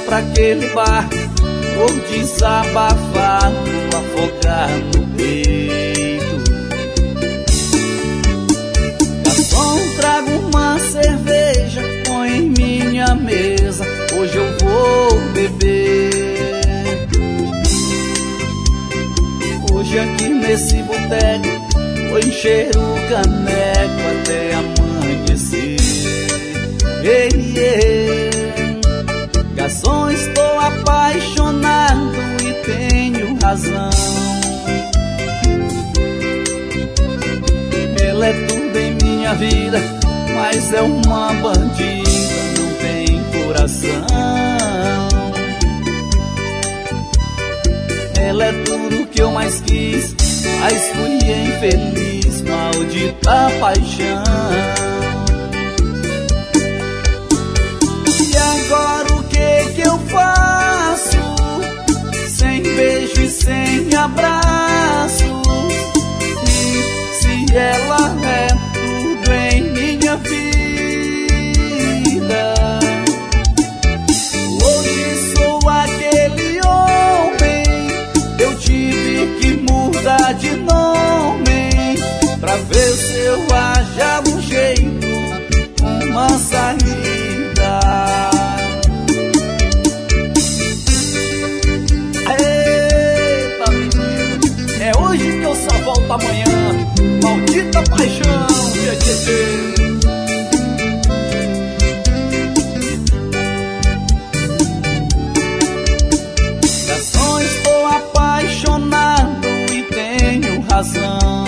pra aquele bar, vou desabafar, vou afogar no peito. Garçom, traga uma cerveja, põe em minha mesa, hoje eu vou beber. Hoje aqui nesse boteco vou encher o caneco até amanhecer. Ei, ei. Garçom, estou apaixonado e tenho razão. Ela é tudo em minha vida, mas é uma bandida, não tem coração. Ela é tudo que eu mais quis, mas fui infeliz, maldita paixão. E agora o que eu faço? Sem beijo e sem abraço. E se ela é tudo em minha vida, hoje sou aquele homem, eu tive que mudar de nome pra ver se eu achava um jeito, uma saída. Eita, menino, é hoje que eu só volto amanhã. Maldita paixão, tchê, tchê, tchê. Garçom, estou apaixonado e tenho razão.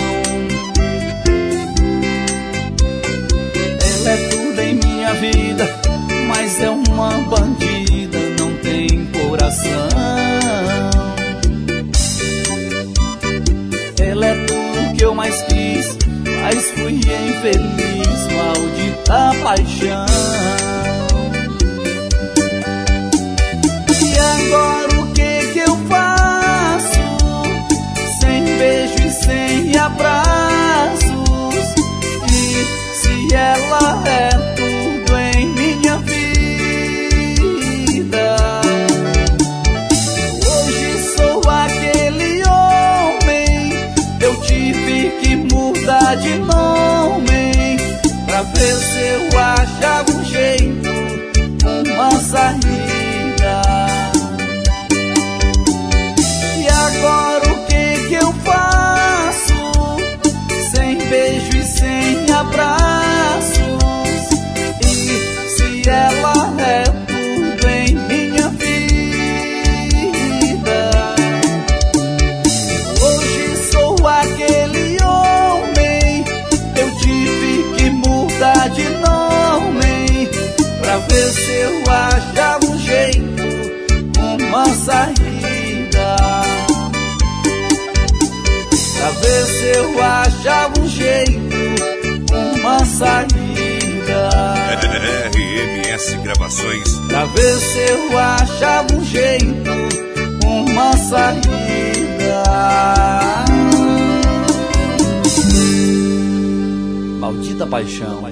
Ela é tudo em minha vida, mas é uma bandida, não tem coração. Ela é tudo que eu mais quis, mas fui infeliz, maldita paixão. E agora o que eu faço? Sem beijo e sem abraços. E se ela é tudo em minha vida, hoje sou aquele homem, eu tive que mudar de nome pra ver se eu achava um jeito, uma saída. E agora o que eu faço? Sem beijo e sem abraços. E se ela é tudo em minha vida, hoje sou aquele homem, eu tive que mudar de nome pra ver se eu achava um jeito, uma saída. Pra ver se eu achava um jeito, uma saída. RMS Gravações. Pra ver se eu achava um jeito, uma saída. Maldita paixão.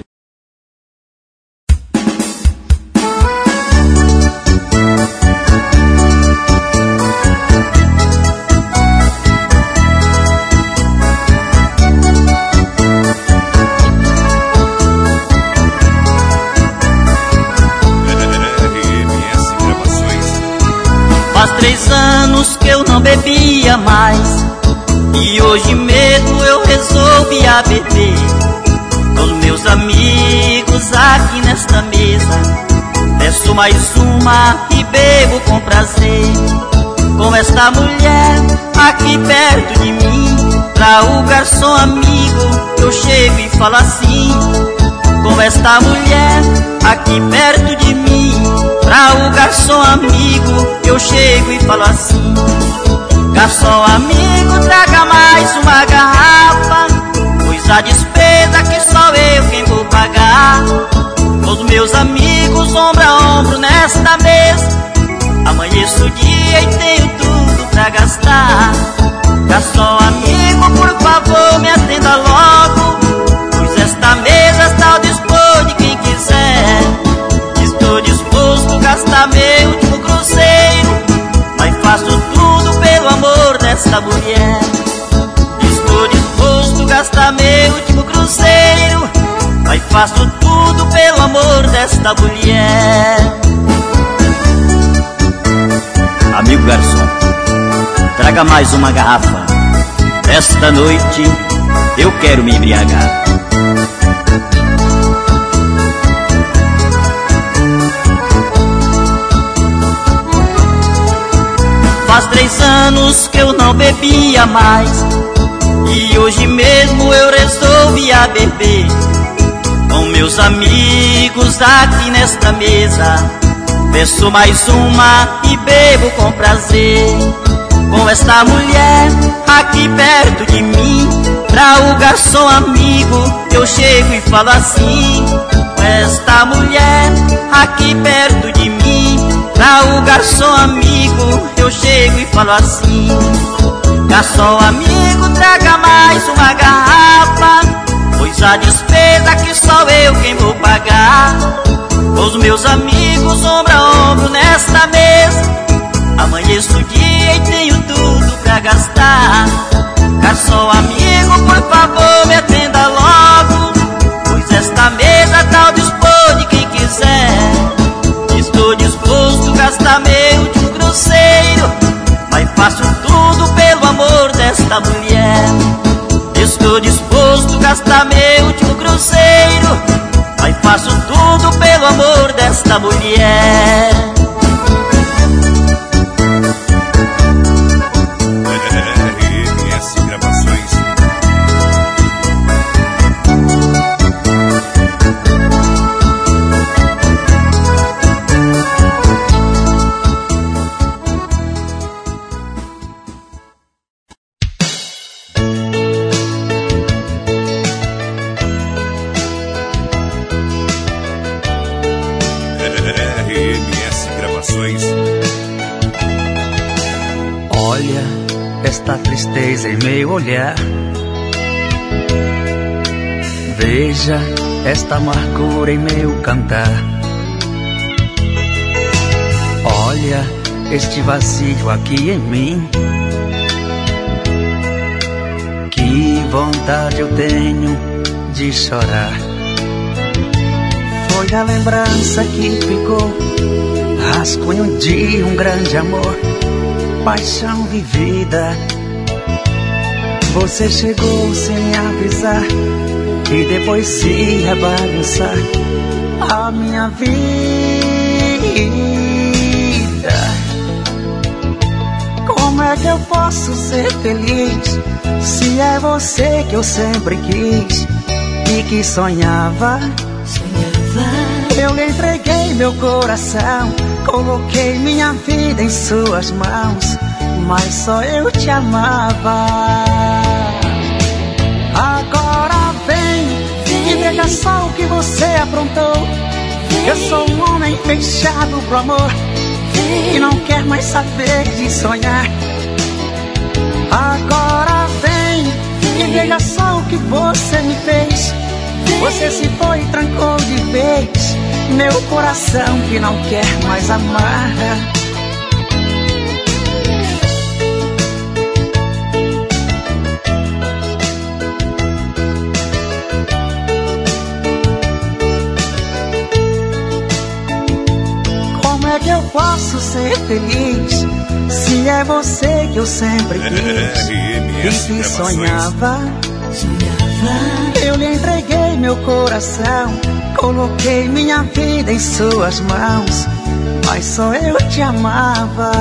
Faz 3 anos que eu não bebia mais, e hoje mesmo eu resolvi a beber. Com meus amigos aqui nesta mesa, peço mais uma e bebo com prazer. Com esta mulher aqui perto de mim, pra o garçom amigo eu chego e falo assim. Com esta mulher aqui perto de mim, pra o garçom amigo eu chego e falo assim. Garçom amigo, traga mais uma garrafa, pois a despesa que só eu quem vou pagar. Com os meus amigos ombro a ombro nesta mesa, amanheço o dia e tenho tudo pra gastar. Garçom amigo, por favor me atenda logo, pois esta mesa está ao dispor de quem quiser. Estou disposto a gastar meu último cruzeiro desta mulher. Estou disposto a gastar meu último cruzeiro, mas faço tudo pelo amor desta mulher. Amigo garçom, traga mais uma garrafa. Esta noite eu quero me embriagar. Faz 3 anos que eu não bebia mais, e hoje mesmo eu resolvi a beber. Com meus amigos aqui nesta mesa, peço mais uma e bebo com prazer. Com esta mulher aqui perto de mim, pra o garçom amigo eu chego e falo assim. Com esta mulher aqui perto de mim, pra o garçom amigo eu chego e falo assim. Garçom amigo, traga mais uma garrafa, pois a despesa que só eu quem vou pagar. Os meus amigos ombro a ombro nesta mesa, amanheço o dia e tenho tudo pra gastar. Garçom amigo, por favor me atenda logo, pois esta mesa tá ao dispor de quem quiser. Estou disposto a gastar meu último cruzeiro, mas faço tudo pelo amor desta mulher. Estou disposto a gastar meu último cruzeiro, mas faço tudo pelo amor desta mulher. RMS Gravações. RMS Gravações. Olha esta tristeza em meu olhar, veja esta amargura em meu cantar. Olha este vazio aqui em mim, que vontade eu tenho de chorar. Foi a lembrança que ficou, rascunho de um grande amor, paixão vivida. Você chegou sem me avisar e depois se ia bagunçar a minha vida. Como é que eu posso ser feliz se é você que eu sempre quis e que sonhava? Eu lhe entreguei meu coração, coloquei minha vida em suas mãos, mas só eu te amava. Agora vem e veja só o que você aprontou. Eu sou um homem fechado pro amor, que não quer mais saber de sonhar. Agora vem e veja só o que você me fez. Você se foi e trancou de vez meu coração que não quer mais amar. Como é que eu posso ser feliz se é você que eu sempre quis e que sonhava? Eu lhe entreguei meu coração, coloquei minha vida em suas mãos, mas só eu te amava.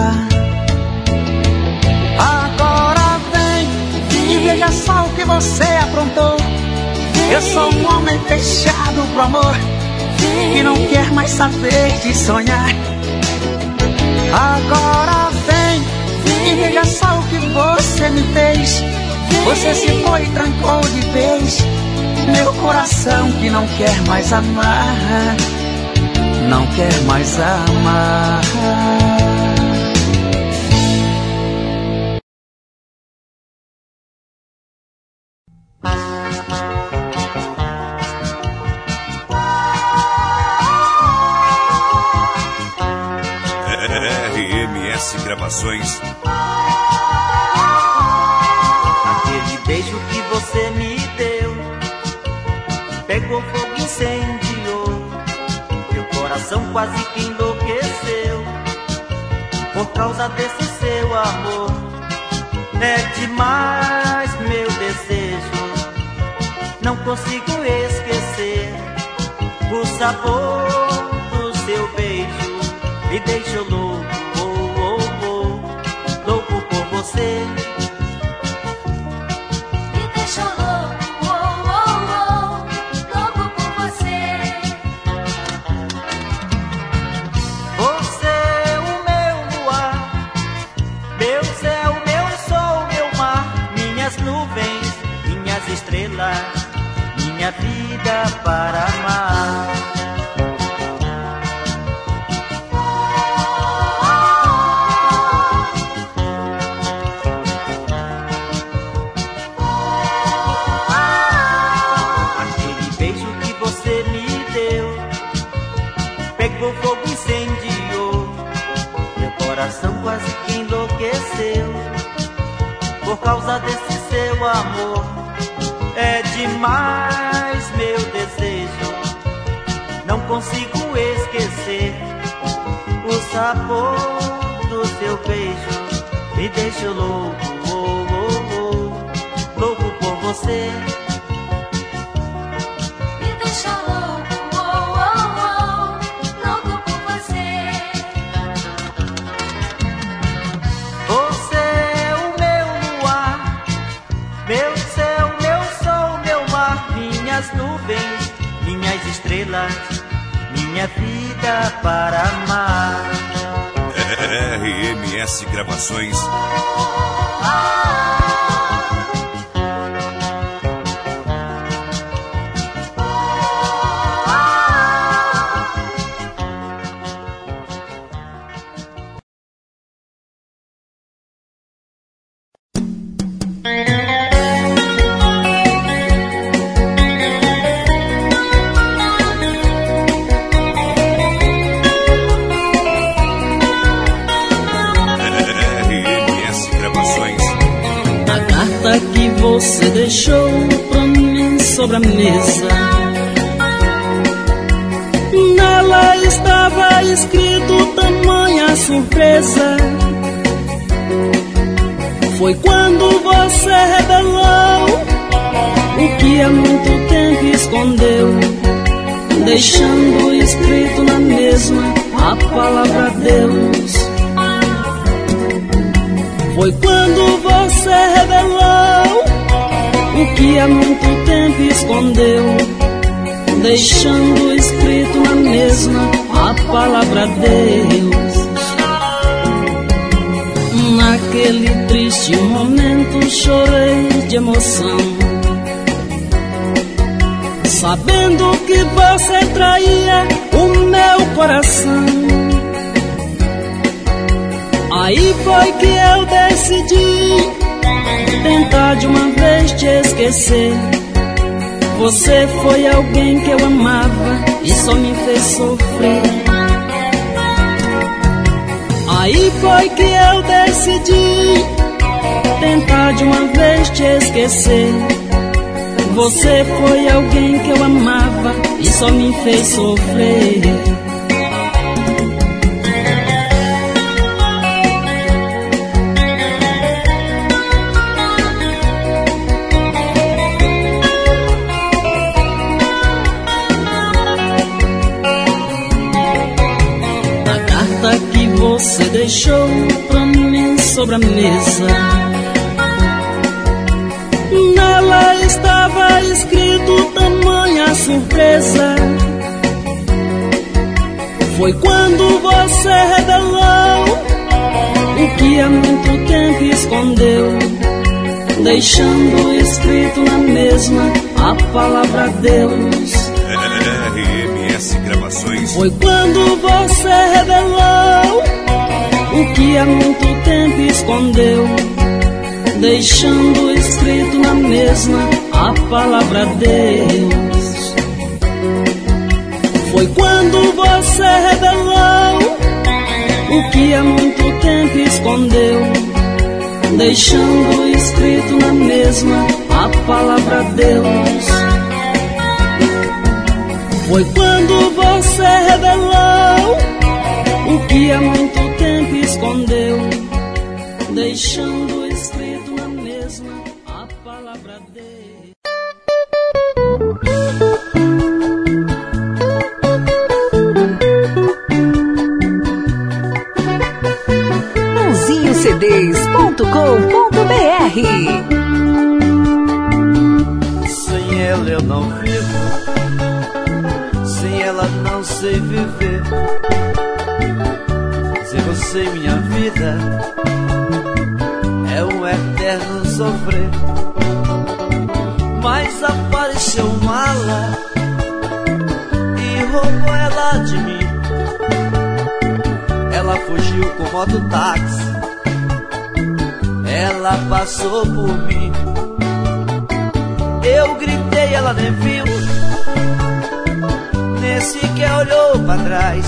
Agora vem e veja só o que você aprontou. Eu sou um homem fechado pro amor, que não quer mais saber de sonhar. Agora vem e veja só o que você me fez. Você se foi e trancou de vez meu coração que não quer mais amar, não quer mais amar. RMS Gravações. beijo que você me deu pegou fogo e incendiou. Meu coração quase que enlouqueceu por causa desse seu amor. É demais meu desejo, não consigo esquecer o sabor do seu beijo. Me deixou louco, oh, oh, oh, louco por você. Me deixou louco, oh, oh, oh, louco por você. Você, o meu luar, meu céu, meu sol, meu mar, minhas nuvens, minhas estrelas, minha vida para amar. Aquele beijo que você me deu pegou fogo e incendiou. Meu coração quase que enlouqueceu por causa desse seu amor. É demais meu desejo, não consigo esquecer o sabor do seu beijo. Me deixou louco, oh, oh, oh, louco por você. Me deixou louco, oh, oh, oh, louco por você. Você é o meu luar, meu céu, meu sol, meu mar, minhas nuvens, minhas estrelas, minha vida para amar. RMS Gravações. Você deixou pra mim sobre a mesa. Nela estava escrito tamanha surpresa. Foi quando você revelou o que há muito tempo escondeu, deixando escrito na mesma a palavra Deus. Foi quando você revelou o que há muito tempo escondeu, deixando escrito na mesma a palavra Deus. Naquele triste momento chorei de emoção, sabendo que você traía o meu coração. Aí foi que eu decidi tentar de uma vez te esquecer. Você foi alguém que eu amava e só me fez sofrer. Aí foi que eu decidi tentar de uma vez te esquecer. Você foi alguém que eu amava e só me fez sofrer. Você deixou pra mim sobre a mesa. Nela estava escrito tamanha surpresa. Foi quando você revelou o que há muito tempo escondeu, deixando escrito na mesma a palavra Deus. RMS Gravações. Foi quando você revelou o que há muito tempo escondeu, deixando escrito na mesma a palavra Deus. Foi quando você revelou o que há muito tempo escondeu, deixando escrito na mesma a palavra Deus. Foi quando você revelou o que há muito tempo escondeu, deixando escrito na mesma a palavra Deus. CDs.com.br. Sem ela eu não vivo, sem ela não sei viver. Sem você minha vida é um eterno sofrer. Mas apareceu um mala e roubou ela de mim. Ela fugiu com mototáxi, ela passou por mim. Eu gritei, ela nem viu, nem sequer olhou pra trás.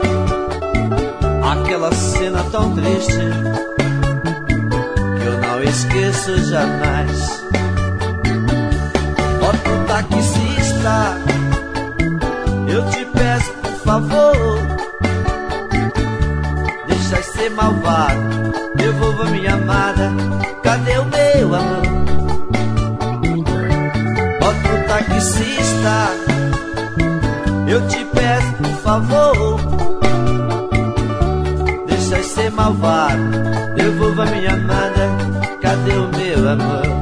Aquela cena tão triste que eu não esqueço jamais. Ó tu taxista, eu te peço por favor, deixa de ser malvado, devolva minha amada, cadê o meu amor? Ó tu taxista, eu te peço por favor, deixa de ser malvado, devolva minha amada, cadê o meu amor?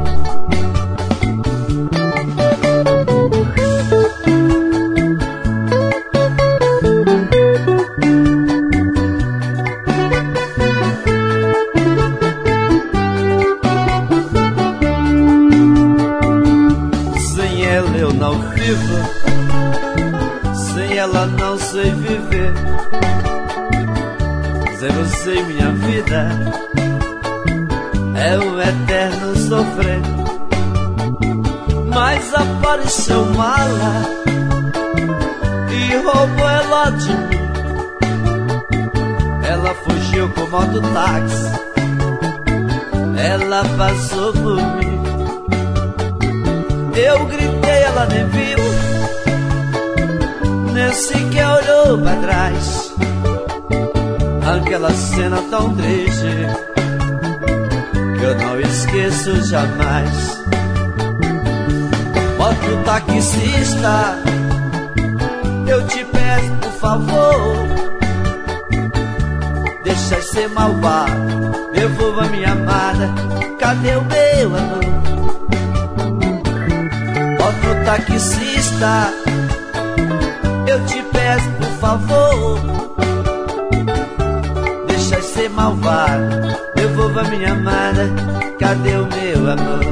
Sem ela não sei viver. Sem você minha vida é um eterno sofrer. Mas apareceu mala e roubou ela de mim. Ela fugiu com mototáxi, ela passou por mim. Eu gritei, ela nem viu, nem sequer olhou pra trás. Aquela cena tão triste que eu não esqueço jamais. Ó tu taxista, eu te peço por favor, deixa de ser malvado, devolva minha amada, cadê o meu amor? Ó tu taxista, eu te peço por favor, deixa de ser malvado, devolva minha amada, cadê o meu amor?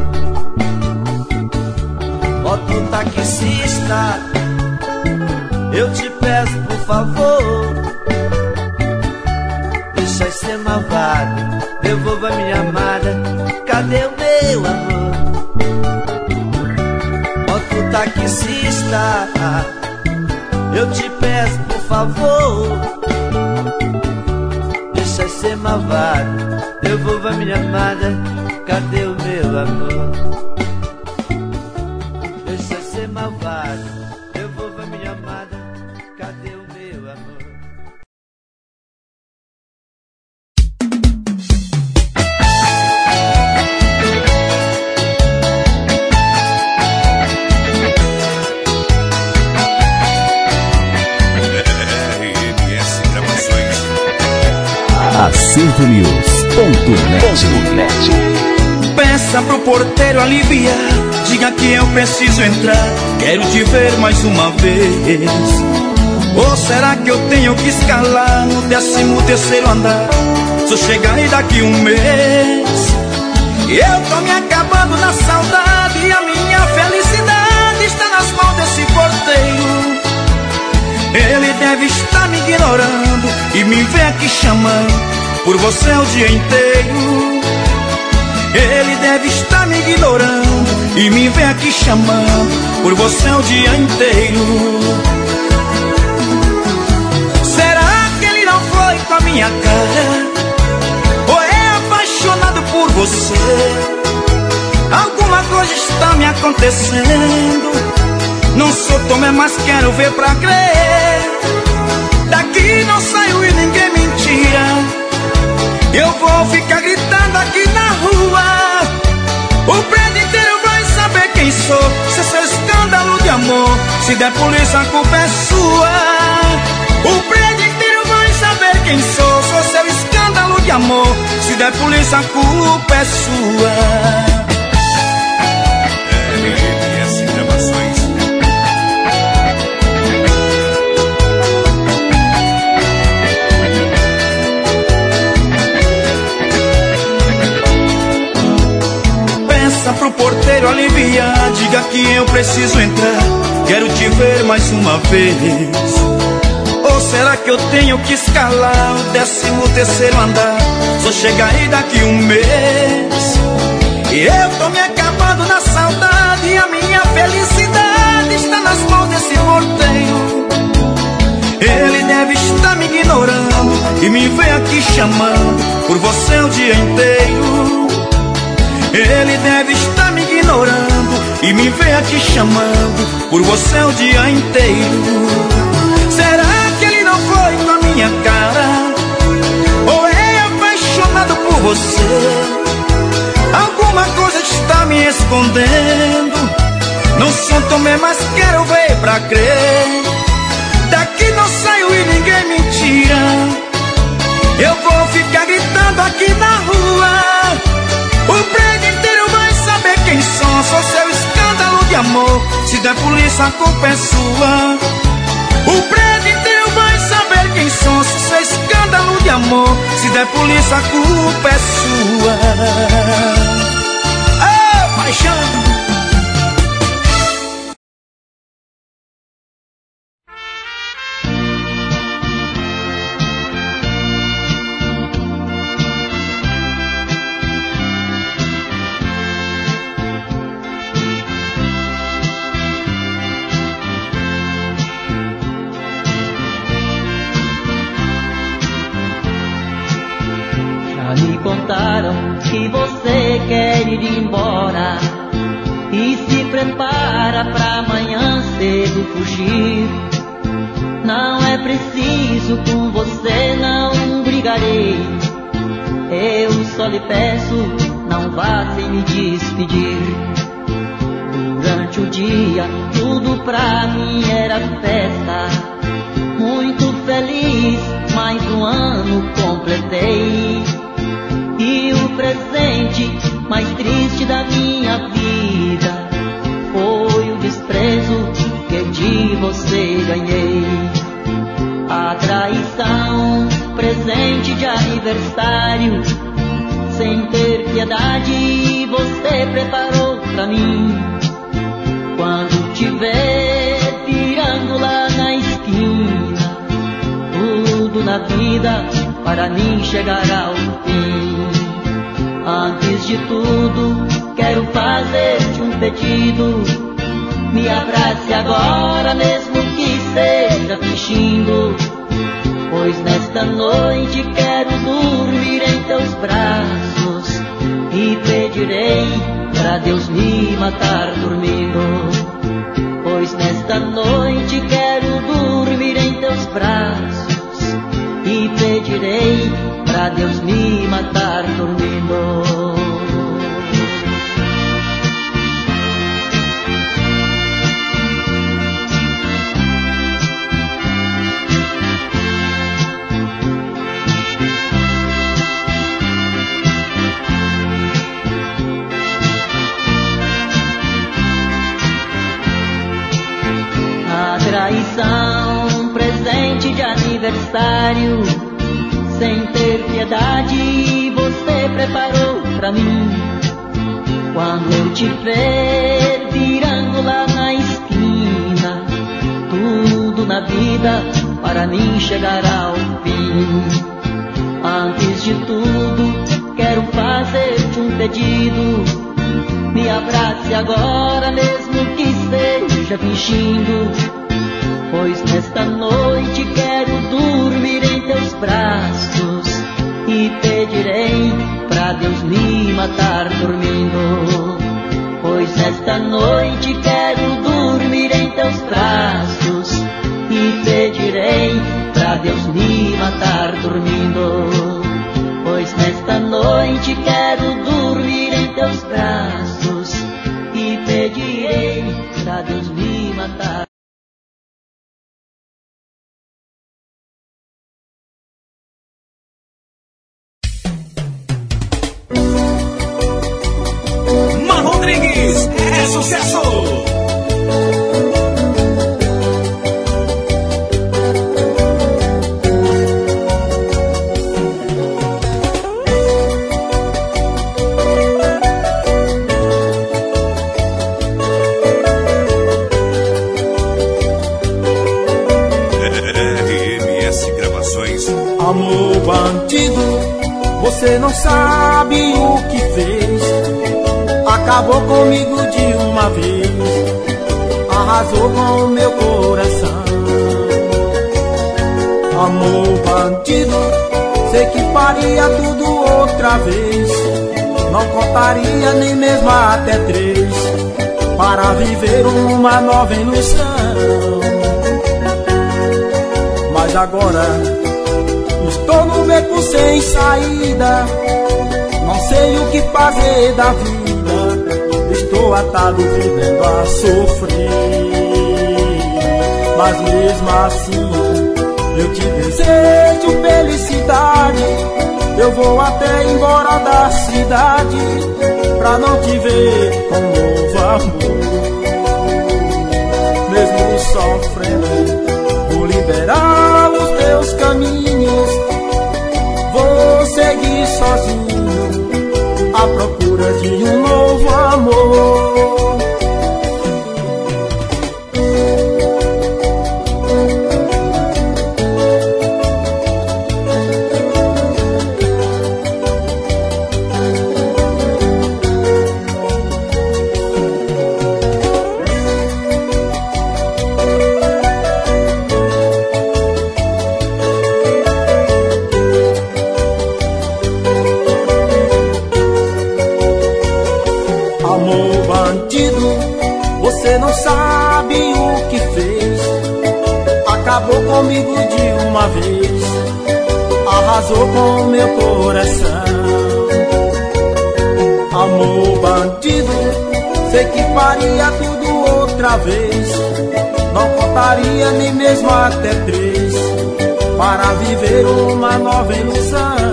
Ó tu taxista, eu te peço por favor, deixa de ser malvado, devolva minha amada, cadê o meu amor? Ó tu taxista, eu te peço por favor, deixa de ser malvado, devolva minha amada, cadê o meu amor? Deixa de ser malvado, devolva minha amada, cadê o meu amor? AcertoNews.net. Peça pro porteiro aliviar, diga que eu preciso entrar, quero te ver mais uma vez. Ou será que eu tenho que escalar no 13º andar? Só chegar aí daqui um mês. Eu tô me acabando na saudade e a minha felicidade está nas mãos desse porteiro. Ele deve estar me ignorando e me vê aqui chamando por você o dia inteiro. Ele deve estar me ignorando e me vê aqui chamando por você o dia inteiro. Será que ele não foi com a minha cara? Ou é apaixonado por você. Alguma coisa está me acontecendo. Não sou Tomé, mas quero ver pra crer. Daqui não saio e ninguém me tira. Eu vou ficar gritando aqui na rua. O prédio inteiro vai saber quem sou. Se é seu escândalo de amor, se der polícia a culpa é sua. O prédio inteiro vai saber quem sou. Sou seu escândalo de amor, se der polícia a culpa é sua. Pro porteiro aliviar, diga que eu preciso entrar. Quero te ver mais uma vez. Ou será que eu tenho que escalar o 13º andar? Só chega aí daqui um mês. E eu tô me acabando na saudade, e a minha felicidade está nas mãos desse porteiro. Ele deve estar me ignorando e me vê aqui chamando por você o dia inteiro. Ele deve estar me ignorando e me vê aqui chamando por você o dia inteiro. Será que ele não foi com a minha cara? Ou é apaixonado por você? Alguma coisa está me escondendo. Não sou Tomé, mas quero ver pra crer. Daqui não saio e ninguém me tira. Eu vou ficar gritando aqui na rua. O prédio inteiro vai saber quem sou. Sou seu escândalo de amor, se der polícia a culpa é sua. O prédio inteiro vai saber quem sou. Sou seu escândalo de amor, se der polícia a culpa é sua. Ah, paixão! Contaram que você quer ir embora e se prepara pra amanhã cedo fugir. Não é preciso, com você não brigarei. Eu só lhe peço, não vá sem me despedir. Durante o dia tudo pra mim era festa. Muito feliz, mais um ano completei. E o presente mais triste da minha vida foi o desprezo que de você ganhei. A traição, presente de aniversário, sem ter piedade você preparou pra mim. Quando te ver virando lá na esquina, tudo na vida para mim chegar ao fim. Antes de tudo, quero fazer-te um pedido. Me abrace agora, mesmo que seja fingindo, pois nesta noite quero dormir em teus braços e pedirei pra Deus me matar dormindo. Pois nesta noite quero dormir em teus braços e pedirei pra Deus me matar dormindo. A traição, presente de aniversário, sem ter piedade você preparou pra mim. Quando eu te ver virando lá na esquina, tudo na vida para mim chegará ao fim. Antes de tudo, quero fazer-te um pedido. Me abrace agora, mesmo que esteja fingindo, pois nesta noite quero dormir em teus braços e pedirei pra Deus me matar dormindo. Pois esta noite quero dormir em teus braços e pedirei pra Deus me matar dormindo. Pois nesta noite quero dormir em teus braços e pedirei pra Deus me matar. Rodrigues é sucesso! RMS Gravações. Amor bandido, você não sabe o que fez. Acabou comigo de uma vez, arrasou com o meu coração. Amor bandido, sei que faria tudo outra vez. Não contaria nem mesmo até 3, para viver uma nova ilusão. Mas agora estou no beco sem saída, não sei o que fazer da vida. Estou atado vivendo a sofrer, mas mesmo assim eu te desejo felicidade. Eu vou até embora da cidade pra não te ver com novo amor. Mesmo sofrendo, vou liberar os teus caminhos. Vou seguir sozinho à procura de um novo amor. Acabou comigo de uma vez, arrasou com o meu coração. Amor bandido, sei que faria tudo outra vez. Não contaria nem mesmo até 3, para viver uma nova ilusão.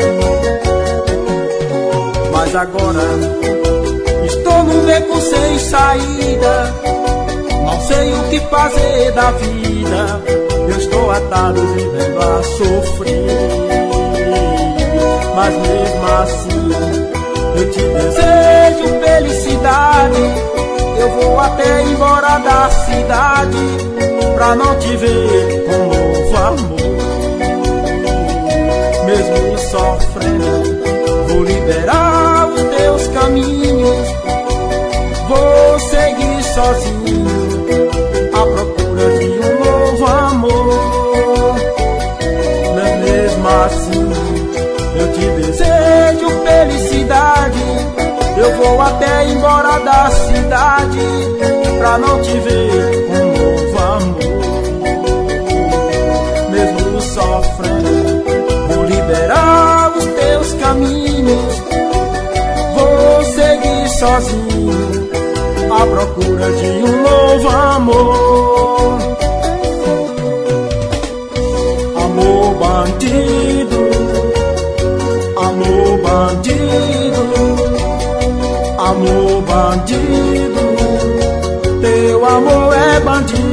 Mas agora estou no beco sem saída, não sei o que fazer da vida. Eu estou atado vivendo a sofrer, mas mesmo assim eu te desejo felicidade. Eu vou até embora da cidade pra não te ver com novo amor. Mesmo sofrendo, vou liberar os teus caminhos. Vou seguir sozinho à procura de um novo amor. Mas mesmo assim eu te desejo felicidade. Eu vou até embora da cidade pra não te ver com novo amor. Mesmo sofrendo, vou liberar os teus caminhos. Vou seguir sozinho à procura de um novo amor. Amor bandido, amor bandido, amor bandido, teu amor é bandido.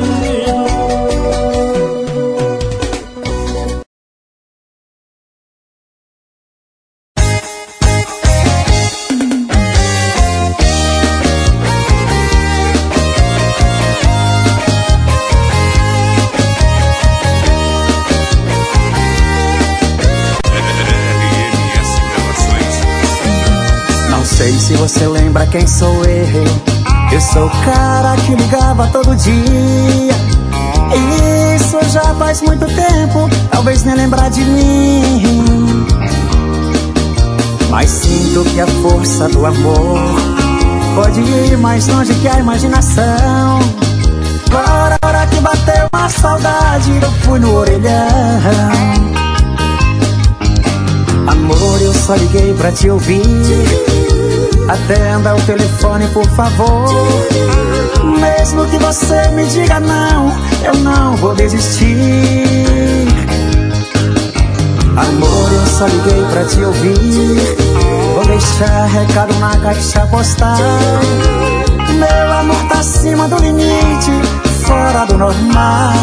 Se você lembra quem sou eu sou o cara que ligava todo dia. Isso já faz muito tempo, talvez nem lembrar de mim. mas sinto que a força do amor pode ir mais longe que a imaginação. Agora, a hora que bateu uma saudade, eu fui no orelhão. Amor, eu só liguei pra te ouvir. Atenda o telefone, por favor. Mesmo que você me diga não, eu não vou desistir. Amor, eu só liguei pra te ouvir. Vou deixar recado na caixa postal. Meu amor tá acima do limite, fora do normal.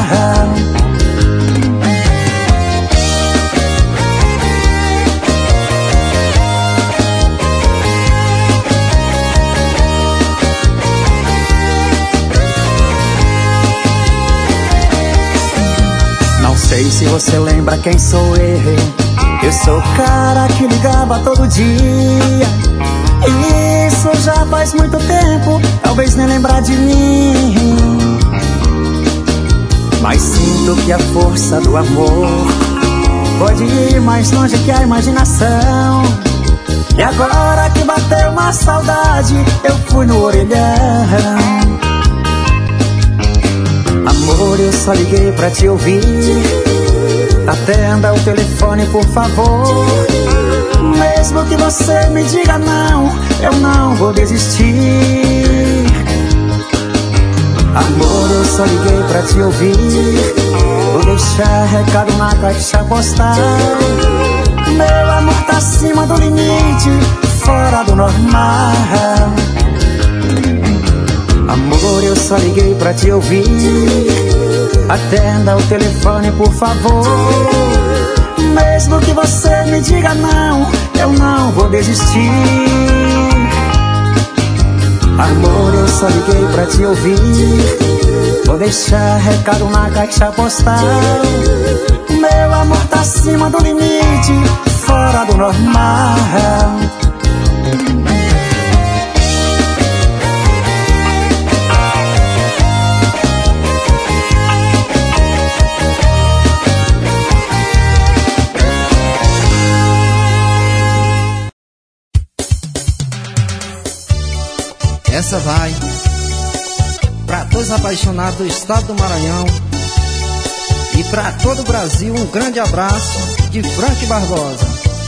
Não sei se você lembra quem sou eu. Eu sou o cara que ligava todo dia. Isso já faz muito tempo, talvez nem lembrar de mim. Mas sinto que a força do amor pode ir mais longe que a imaginação. E agora que bateu uma saudade, eu fui no orelhão. Amor, eu só liguei pra te ouvir. Atenda o telefone, por favor. Mesmo que você me diga não, eu não vou desistir. Amor, eu só liguei pra te ouvir. Vou deixar recado na caixa postal. Meu amor tá acima do limite, fora do normal. Amor, eu só liguei pra te ouvir. Atenda o telefone, por favor. Mesmo que você me diga não, eu não vou desistir. Amor, eu só liguei pra te ouvir. Vou deixar recado na caixa postal. Meu amor tá acima do limite, fora do normal. Essa vai pra todos os apaixonados do estado do Maranhão e pra todo o Brasil. Um grande abraço de Frank Barbosa.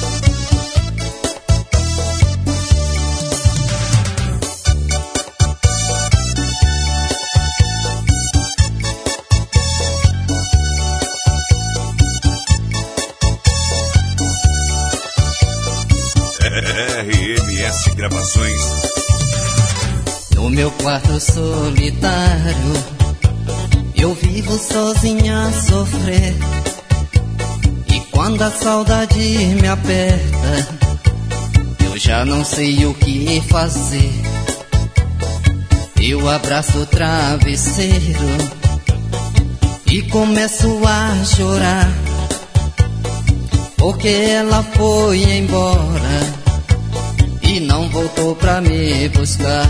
RMS Gravações. No meu quarto solitário, eu vivo sozinha a sofrer. E quando a saudade me aperta, eu já não sei o que fazer. Eu abraço o travesseiro e começo a chorar, porque ela foi embora e não voltou pra me buscar.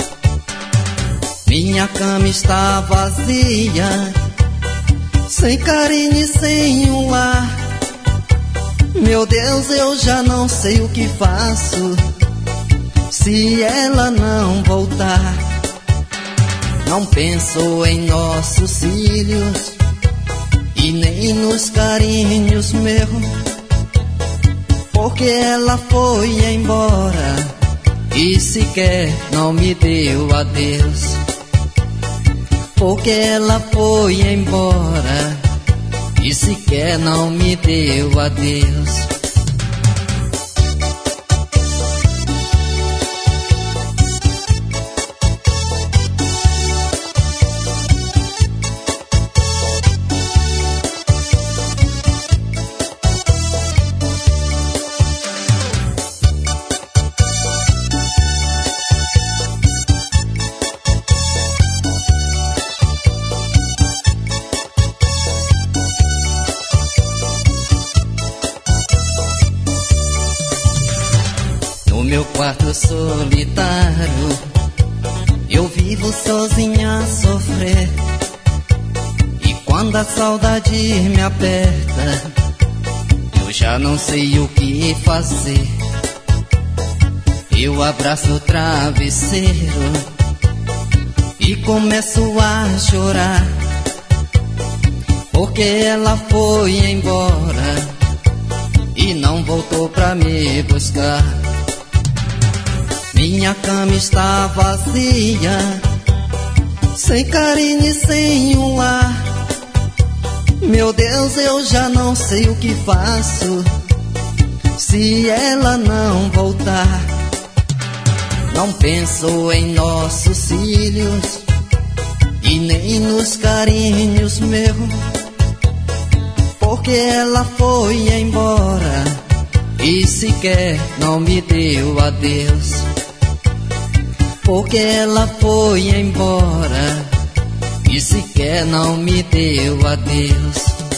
Minha cama está vazia, sem carinho e sem um lar. Meu Deus, eu já não sei o que faço se ela não voltar. Não penso em nossos filhos e nem nos carinhos meus, porque ela foi embora e sequer não me deu adeus. Porque ela foi embora e sequer não me deu adeus. Meu quarto solitário, eu vivo sozinha a sofrer. E quando a saudade me aperta, eu já não sei o que fazer. Eu abraço o travesseiro e começo a chorar, porque ela foi embora e não voltou pra me buscar. Minha cama está vazia, sem carinho e sem um lar. Meu Deus, eu já não sei o que faço se ela não voltar. Não penso em nossos filhos e nem nos carinhos meus, porque ela foi embora e sequer não me deu adeus. Porque ela foi embora e sequer não me deu adeus.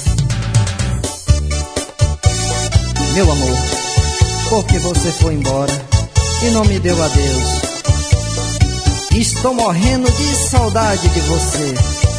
Meu amor, porque você foi embora e não me deu adeus. Estou morrendo de saudade de você.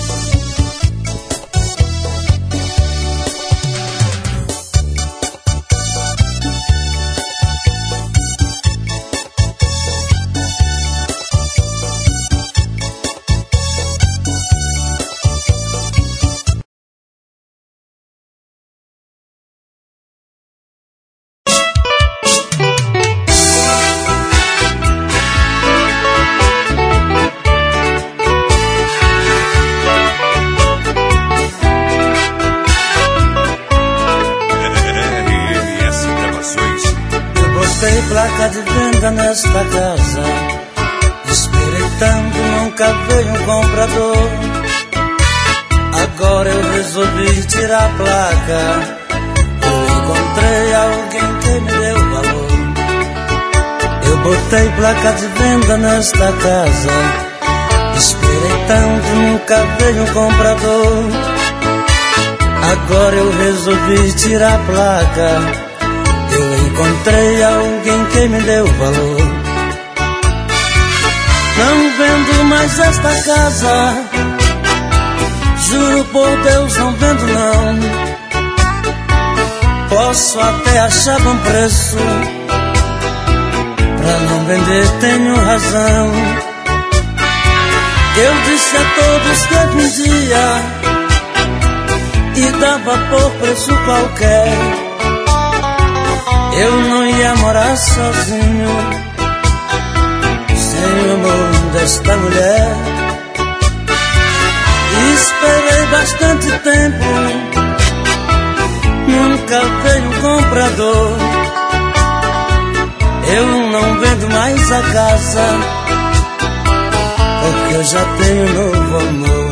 Placa de venda nesta casa, esperei tanto, nunca veio um comprador. Agora eu resolvi tirar a placa, eu encontrei alguém que me deu valor. Eu botei placa de venda nesta casa, esperei tanto, nunca veio um comprador. Agora eu resolvi tirar a placa, eu encontrei alguém que me deu valor. Não vendo mais esta casa, juro por Deus não vendo não. Posso até achar bom preço, pra não vender tenho razão. Eu disse a todos que vendia e dava por preço qualquer. Eu não ia morar sozinho sem o amor desta mulher. Esperei bastante tempo, nunca veio um comprador. Eu não vendo mais a casa, porque eu já tenho novo amor.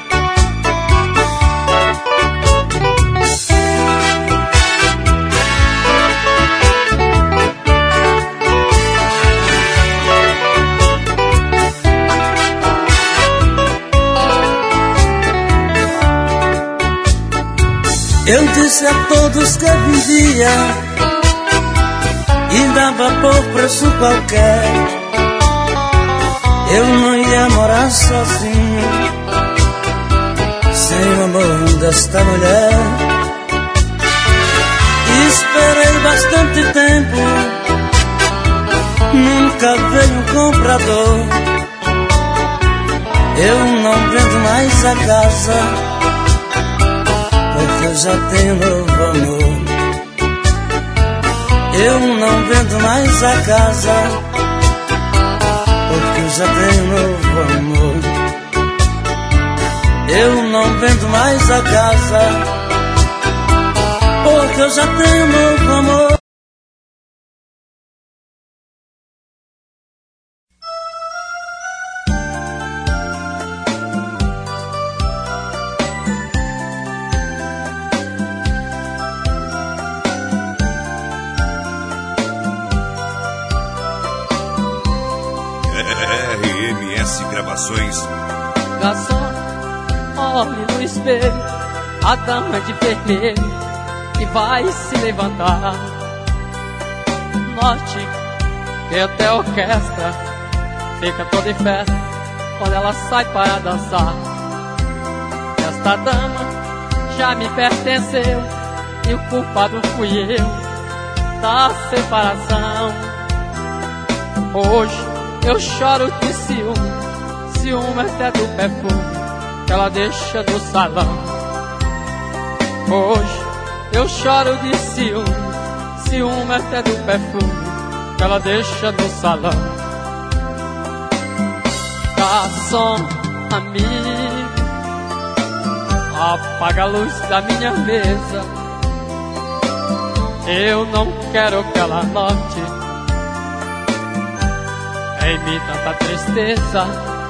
Eu disse a todos que vendia e dava por preço qualquer. Eu não ia morar sozinho sem o amor desta mulher. Esperei bastante tempo, nunca veio um comprador. Eu não vendo mais a casa, porque eu já tenho novo amor. Eu não vendo mais a casa, porque eu já tenho novo amor. Eu não vendo mais a casa, porque eu já tenho novo amor. RMS Gravações. Garçom, olhe no espelho, a dama de vermelho que vai se levantar. Note que até a orquestra fica toda em festa quando ela sai para dançar. Esta dama já me pertenceu e o culpado fui eu da separação. Hoje eu choro de ciúme, ciúme até do perfume que ela deixa no salão. Hoje eu choro de ciúme, ciúme até do perfume que ela deixa no salão. Garçom, amigo, apaga a luz da minha mesa. Eu não quero que ela note em mim tanta tristeza.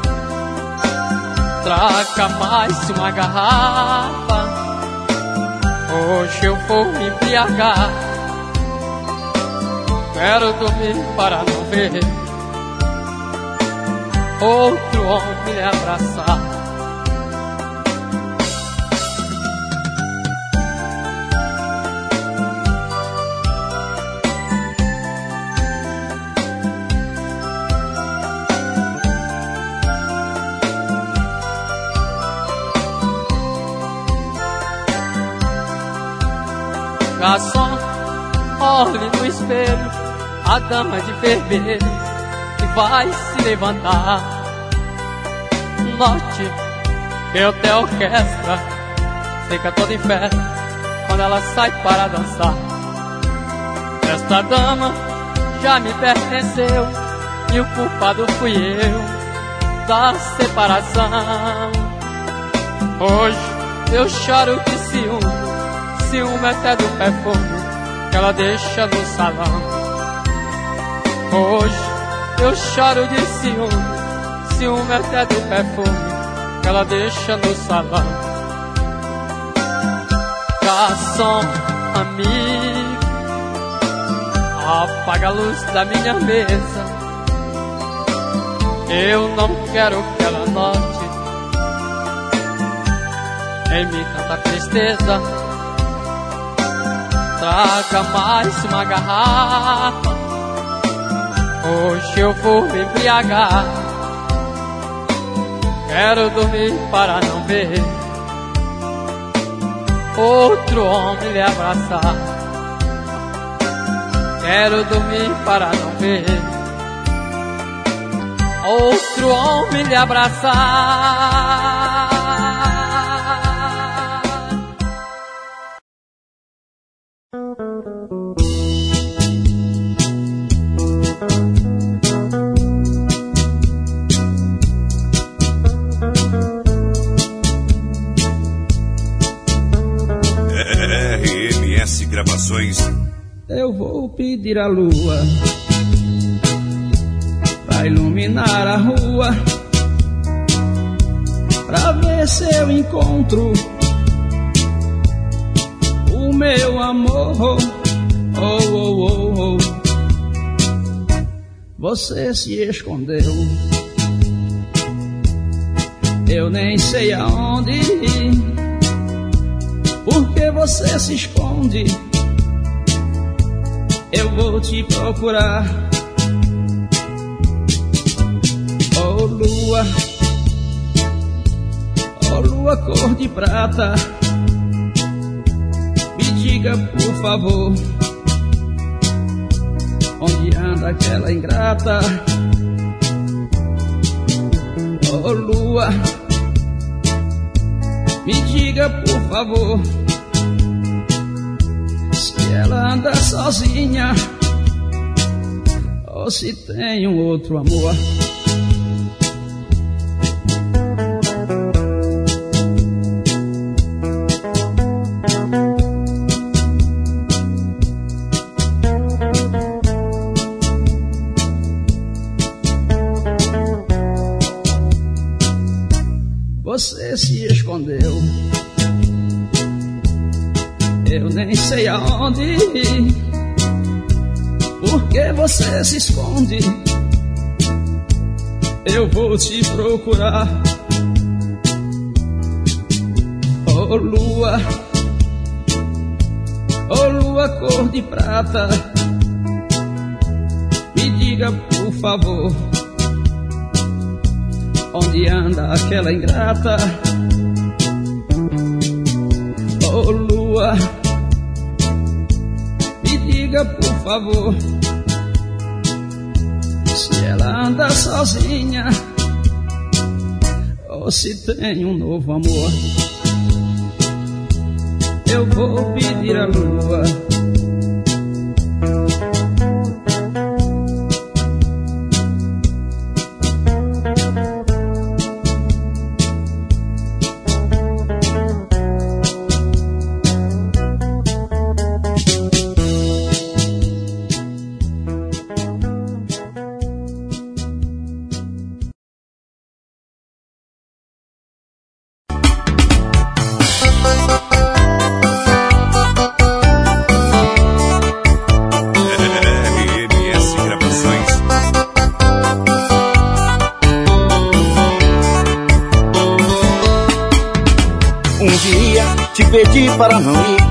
Traga mais uma garrafa, hoje eu vou me embriagar. Quero dormir para não ver outro homem me abraçar. Garçom, olhe no espelho a dama de vermelho que vai se levantar. Note que eu tenho orquestra, fica toda em festa quando ela sai para dançar. Esta dama já me pertenceu e o culpado fui eu da separação. Hoje eu choro de ciúme, ciúme até do perfume que ela deixa no salão. Hoje eu choro de ciúme, ciúme até do perfume que ela deixa no salão. Garçom, amigo, apaga a luz da minha mesa. Eu não quero que ela note em mim tanta tristeza. Traga mais uma garrafa, hoje eu vou me embriagar. Quero dormir para não ver outro homem lhe abraçar. Quero dormir para não ver outro homem lhe abraçar. RMS Gravações. Eu vou pedir a lua pra iluminar a rua, pra ver se eu encontro o meu amor. Oh, oh, oh, oh. Você se escondeu, eu nem sei aonde ir. Por que você se esconde? Eu vou te procurar. Oh lua cor de prata, me diga por favor, onde anda aquela ingrata? Oh lua, me diga por favor, se ela anda sozinha ou se tem um outro amor. Você se escondeu, eu nem sei aonde ir. Por que você se esconde? Eu vou te procurar. Oh lua cor de prata, me diga por favor, onde anda aquela ingrata? Oh lua, me diga por favor, se ela anda sozinha ou se tem um novo amor. Eu vou pedir a lua pedi para não ir,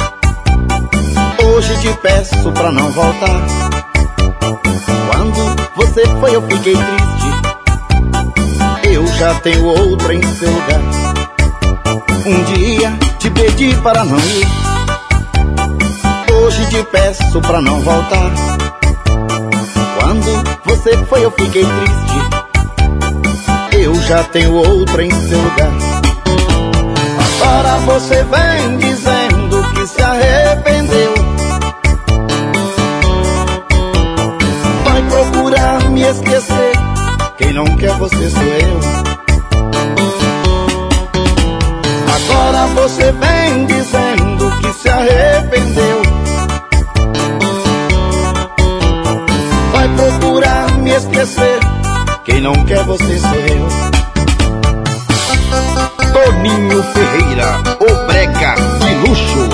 hoje te peço para não voltar. Quando você foi eu fiquei triste, eu já tenho outra em seu lugar. Um dia te pedi para não ir, hoje te peço para não voltar. Quando você foi eu fiquei triste, eu já tenho outra em seu lugar. Agora você vem dizendo que se arrependeu, vai procurar me esquecer. Quem não quer você sou eu. Agora você vem dizendo que se arrependeu, vai procurar me esquecer. Quem não quer você sou eu. Toninho Ferreira, o brega de luxo.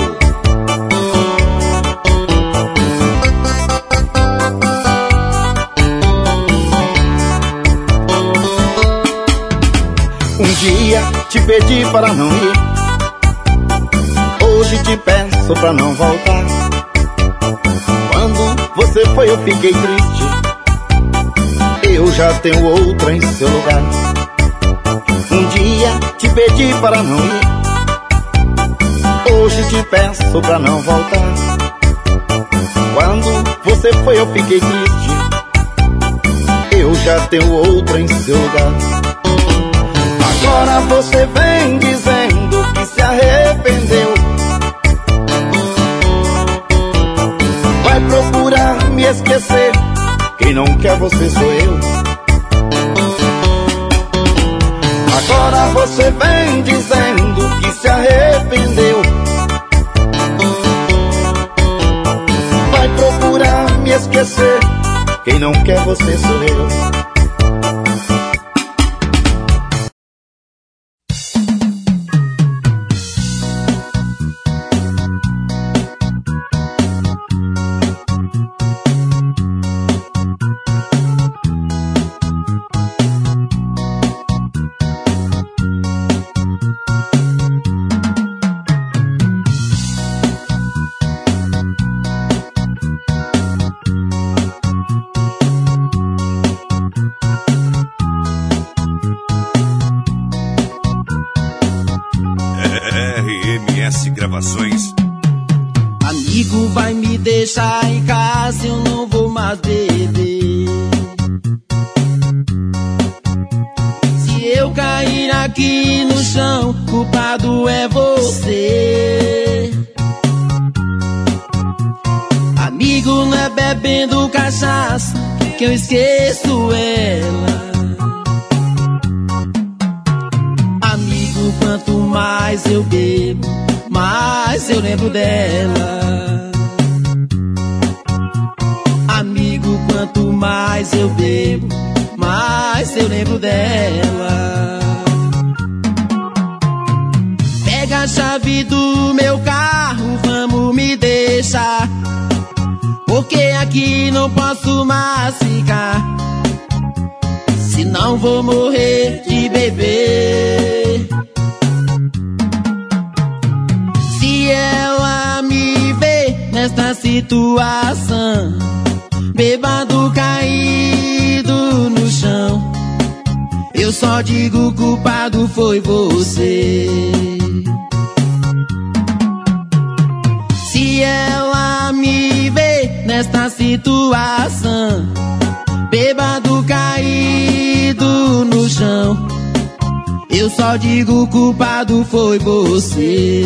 Um dia te pedi para não ir, hoje te peço para não voltar. Quando você foi eu fiquei triste, eu já tenho outra em seu lugar. Um dia te pedi para não ir, hoje te peço para não voltar. Quando você foi eu fiquei triste, eu já tenho outra em seu lugar. Agora você vem dizendo que se arrependeu, vai procurar me esquecer. Quem não quer você sou eu. Agora você vem dizendo que se arrependeu, vai procurar me esquecer. Quem não quer você sou eu. Gravações. Amigo, vai me deixar em casa, eu não vou mais beber. Se eu cair aqui no chão, culpado é você. Amigo, não é bebendo cachaça que eu esqueço ela. Amigo, quanto mais eu bebo, mas eu lembro dela. Amigo, quanto mais eu bebo, mais eu lembro dela. Pega a chave do meu carro, vamos me deixar, porque aqui não posso mais ficar, senão vou morrer de beber. Se ela me vê nesta situação, bêbado caído no chão, eu só digo o culpado foi você. Se ela me vê nesta situação, bêbado caído no chão. Eu só digo o culpado foi você.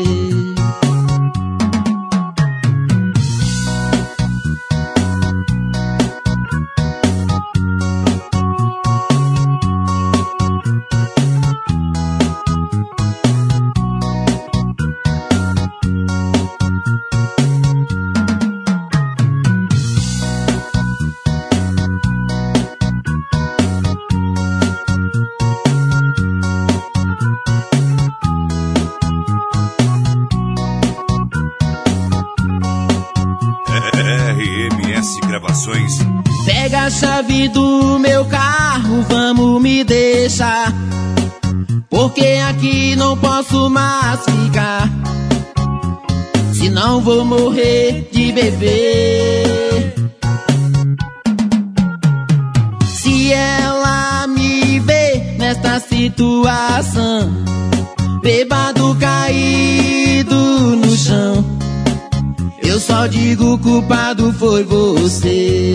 RMS Gravações. Pega a chave do meu carro, vamos me deixar, porque aqui não posso mais ficar, senão vou morrer de beber. Se ela me vê nesta situação, bêbado caído no chão, eu só digo o culpado foi você.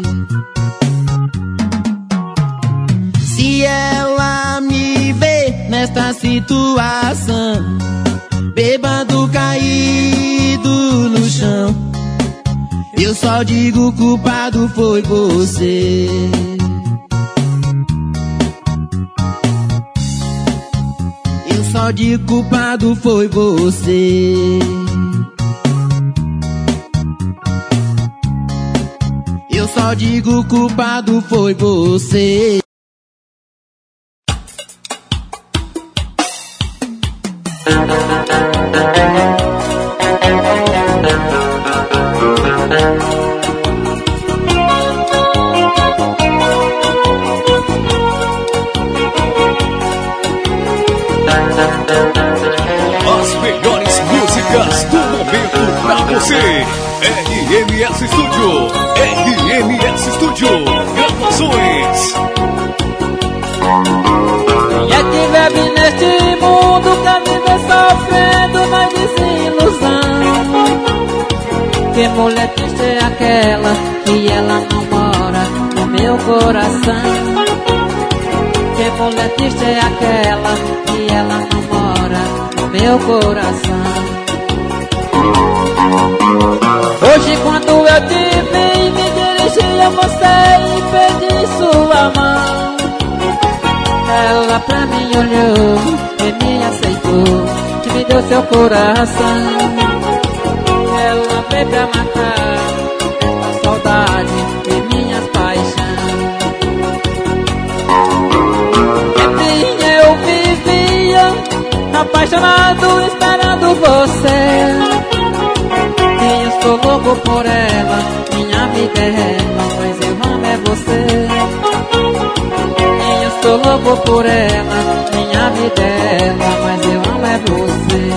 Se ela me vê nesta situação, bêbado caído no chão, eu só digo o culpado foi você. Eu só digo o culpado foi você. Eu só digo o culpado foi você. As melhores músicas do momento pra você. RMS Studio, RMS Studio, gravações. Quem é que bebe neste mundo pra viver sofrendo na desilusão? Que mulher triste é aquela que ela não mora no meu coração? Que mulher triste é aquela que ela não mora no meu coração? Hoje quando eu te vi, me dirigi a você e pedi sua mão. Ela pra mim olhou e me aceitou, e me deu seu coração. Ela veio pra matar a saudade e minhas paixões. Sempre eu vivia apaixonado esperando você. E eu sou louco por ela, minha vida é ela, mas eu amo é você. E eu sou louco por ela, minha vida é ela, mas eu amo é você.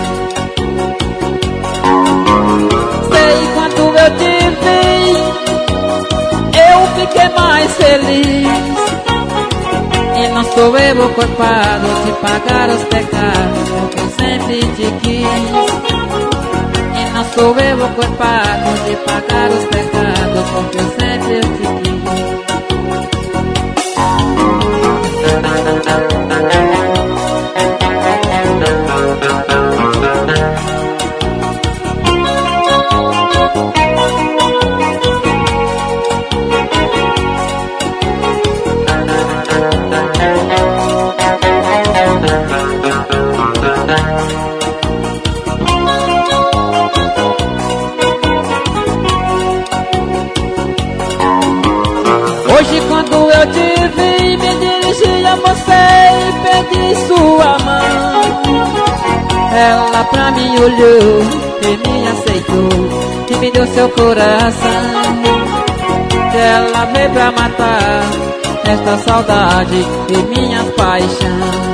Sei quando eu te vi, eu fiquei mais feliz. E não sou eu o culpado de pagar os pecados, porque eu sempre te quis. Não sou eu o culpado de pagar os pecados, porque eu sempre te quis. Hoje quando eu te vi, me dirigi a você e pedi sua mão. Ela pra mim olhou e me aceitou, e me deu seu coração. Ela veio pra matar esta saudade e minhas paixões.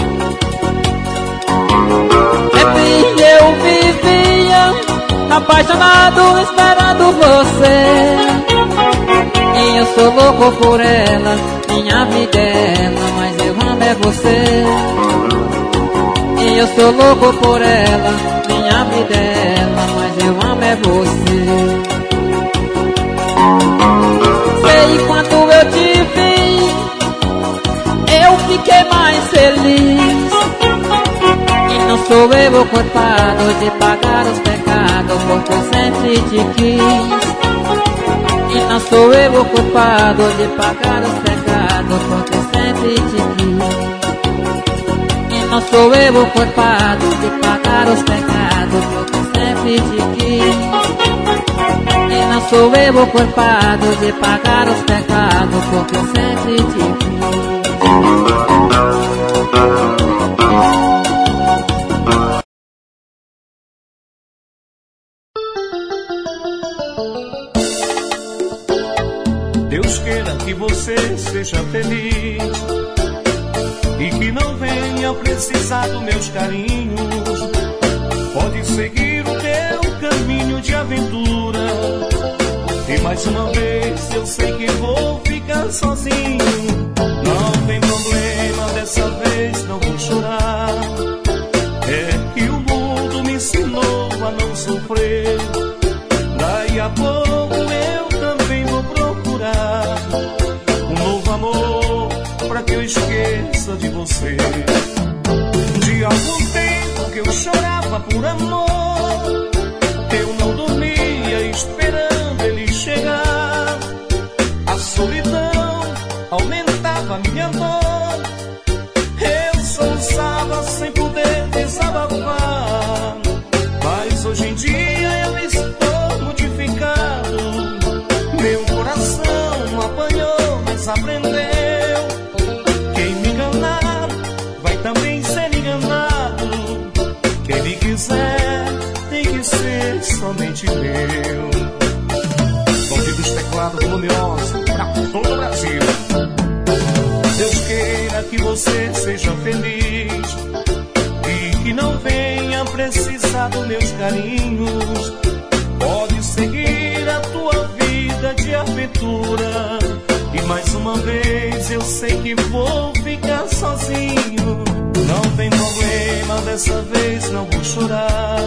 Sempre eu vivia apaixonado esperando você. E eu sou louco por ela, minha vida é ela, mas eu amo é você. E eu sou louco por ela, minha vida é ela, mas eu amo é você. Sei quando eu te sou eu o culpado de pagar os pecados, porque eu sempre te quis. E não sou eu o culpado de pagar os pecados, porque eu sempre te quis. E não sou eu o culpado de pagar os pecados, porque eu sempre te quis. E não sou eu o culpado de pagar os pecados, porque eu sempre te quis. Deus queira que você seja feliz e que não venha precisar dos meus carinhos. Pode seguir o teu caminho de aventura e mais uma vez eu sei que vou ficar sozinho. Não tem problema, dessa vez não vou chorar. É que o mundo me ensinou a não sofrer. Daí a pouco eu também vou procurar um novo amor pra que eu esqueça de você. De algum tempo que eu chorava por amor, eu não dormia esperando ele chegar. A solidão aumentava minha dor, eu soluçava sem poder desabafar. Mas hoje em dia eu estou modificado, meu coração apanhou, mas aprendeu. Quem me enganar vai também ser enganado. Quem me quiser tem que ser somente meu. Toque dos teclados luminosos pra todo o Brasil. Deus queira que você seja feliz e que não venha precisar dos meus carinhos. Pode seguir a tua vida de aventura e mais uma vez eu sei que vou ficar sozinho. Não tem problema, dessa vez não vou chorar.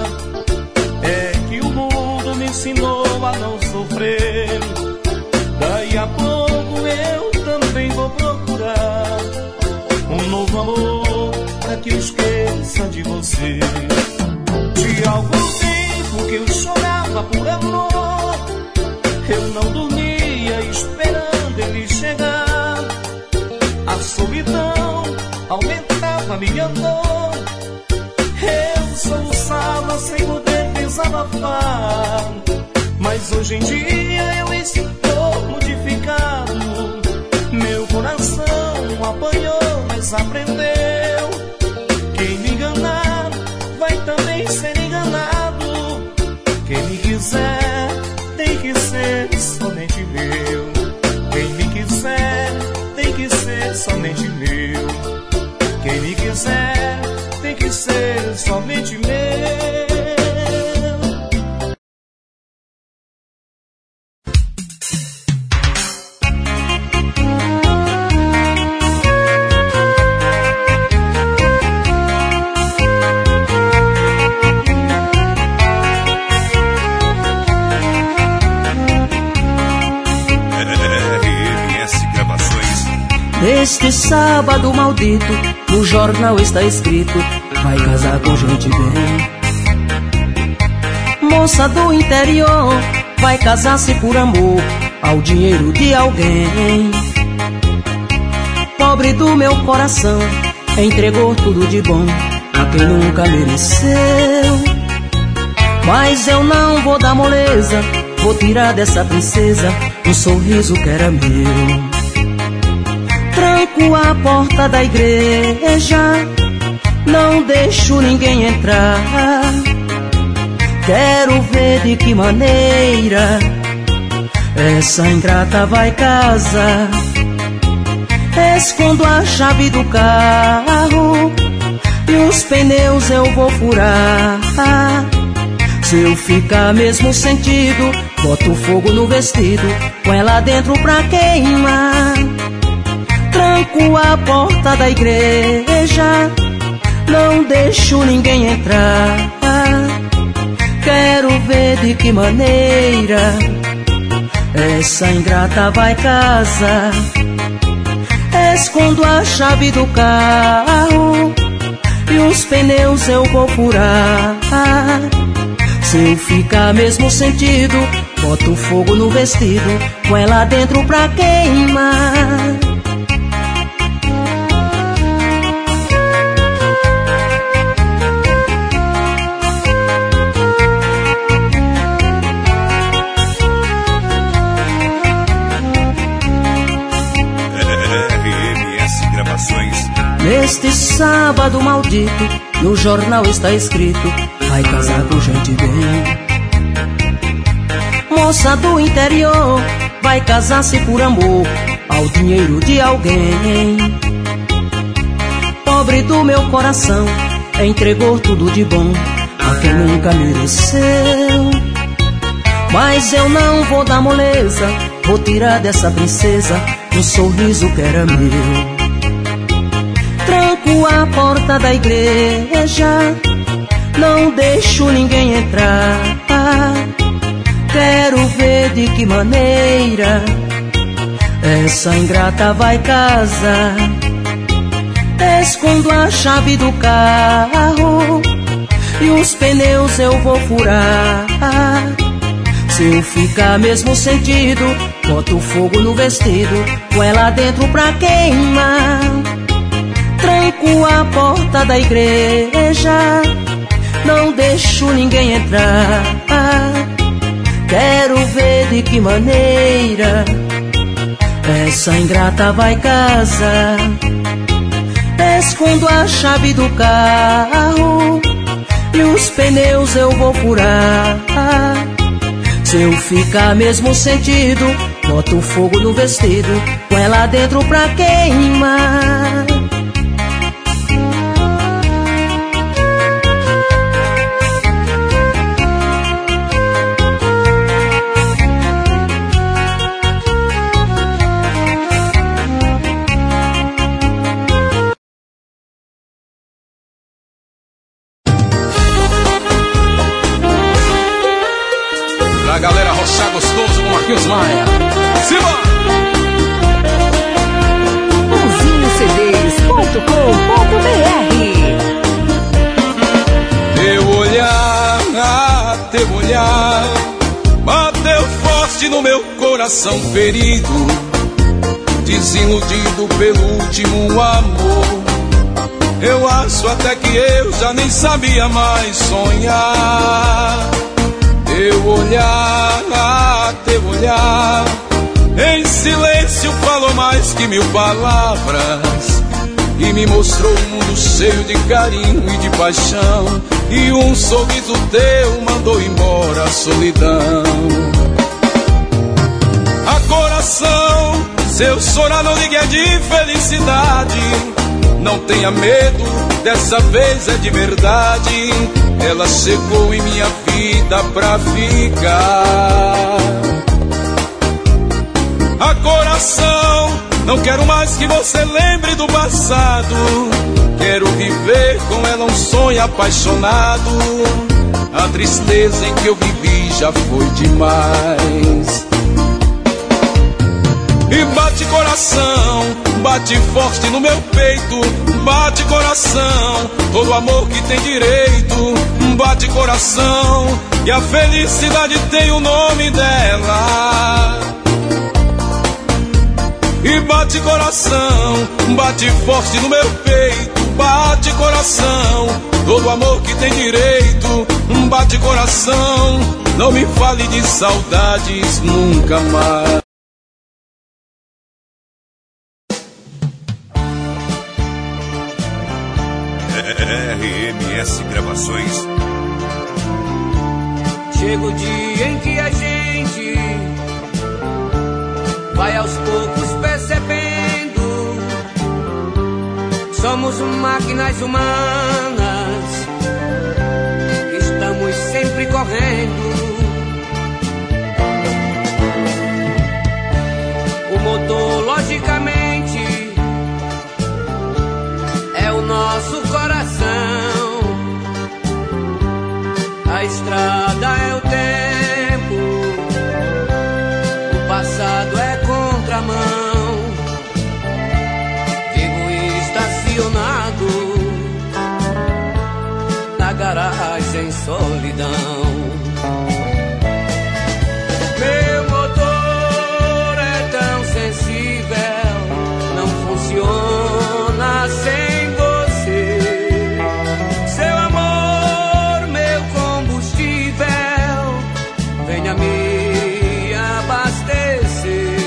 É que o mundo me ensinou a não sofrer. Daí a pouco eu também vou procurar um novo amor pra que eu esqueça de você. De algum tempo que eu chorava por amor, eu não dormia esperando ele chegar. A solidão aumentava minha dor, eu soluçava sem poder desabafar. Mas hoje em dia eu estou modificado, meu coração apanhou, mas aprendeu. Quem me enganar vai também ser enganado. Quem me quiser tem que ser somente meu. Quem me quiser tem que ser somente meu. Quem me quiser tem que ser somente meu. Neste sábado maldito, no jornal está escrito: vai casar com gente bem. Moça do interior, vai casar-se por amor ao dinheiro de alguém. Pobre do meu coração, entregou tudo de bom a quem nunca mereceu. Mas eu não vou dar moleza, vou tirar dessa princesa um sorriso que era meu. Tranco a porta da igreja, não deixo ninguém entrar. Quero ver de que maneira essa ingrata vai casar. Escondo a chave do carro e os pneus eu vou furar. Se eu ficar mesmo sentido, boto fogo no vestido, com ela dentro pra queimar. Tranco a porta da igreja, não deixo ninguém entrar. Quero ver de que maneira essa ingrata vai casar. Escondo a chave do carro e os pneus eu vou furar. Se eu ficar mesmo sentido, boto fogo no vestido, com ela dentro pra queimar. Neste sábado maldito, no jornal está escrito: vai casar com gente bem. Moça do interior, vai casar-se por amor ao dinheiro de alguém. Pobre do meu coração, entregou tudo de bom a quem nunca mereceu. Mas eu não vou dar moleza, vou tirar dessa princesa um sorriso que era meu. Tranco a porta da igreja, não deixo ninguém entrar. Quero ver de que maneira essa ingrata vai casar. Escondo a chave do carro e os pneus eu vou furar. Se eu ficar mesmo sentido, boto fogo no vestido, com ela dentro pra queimar. Tranco a porta da igreja, não deixo ninguém entrar. Quero ver de que maneira essa ingrata vai casar. Escondo a chave do carro e os pneus eu vou furar. Se eu ficar mesmo sentido, boto fogo no vestido, com ela dentro pra queimar. Galera, roçar gostoso com Marquinhos Maia. Simbora! usinocds.com.br. Teu olhar bateu forte no meu coração ferido, desiludido pelo último amor. Eu acho até que eu já nem sabia mais sonhar. Teu olhar, em silêncio falou mais que 1000 palavras, e me mostrou um mundo cheio de carinho e de paixão, e um sorriso teu mandou embora a solidão. A coração, se eu chorar não ligue, é de felicidade. Não tenha medo, dessa vez é de verdade. Ela chegou em minha vida pra ficar. A coração, não quero mais que você lembre do passado. Quero viver com ela um sonho apaixonado. A tristeza em que eu vivi já foi demais. E bate coração, bate forte no meu peito. Bate coração, todo amor que tem direito. Bate coração, e a felicidade tem o nome dela. E bate coração, bate forte no meu peito. Bate coração, todo amor que tem direito. Bate coração, não me fale de saudades nunca mais. RMS Gravações. Chega o dia em que a gente vai aos poucos percebendo, somos máquinas humanas, estamos sempre correndo. O motor, logicamente, é o nosso coração. A estrada é o tempo, o passado é contramão. Vivo estacionado solidão. Meu motor é tão sensível, não funciona sem você. Seu amor, meu combustível, venha me abastecer.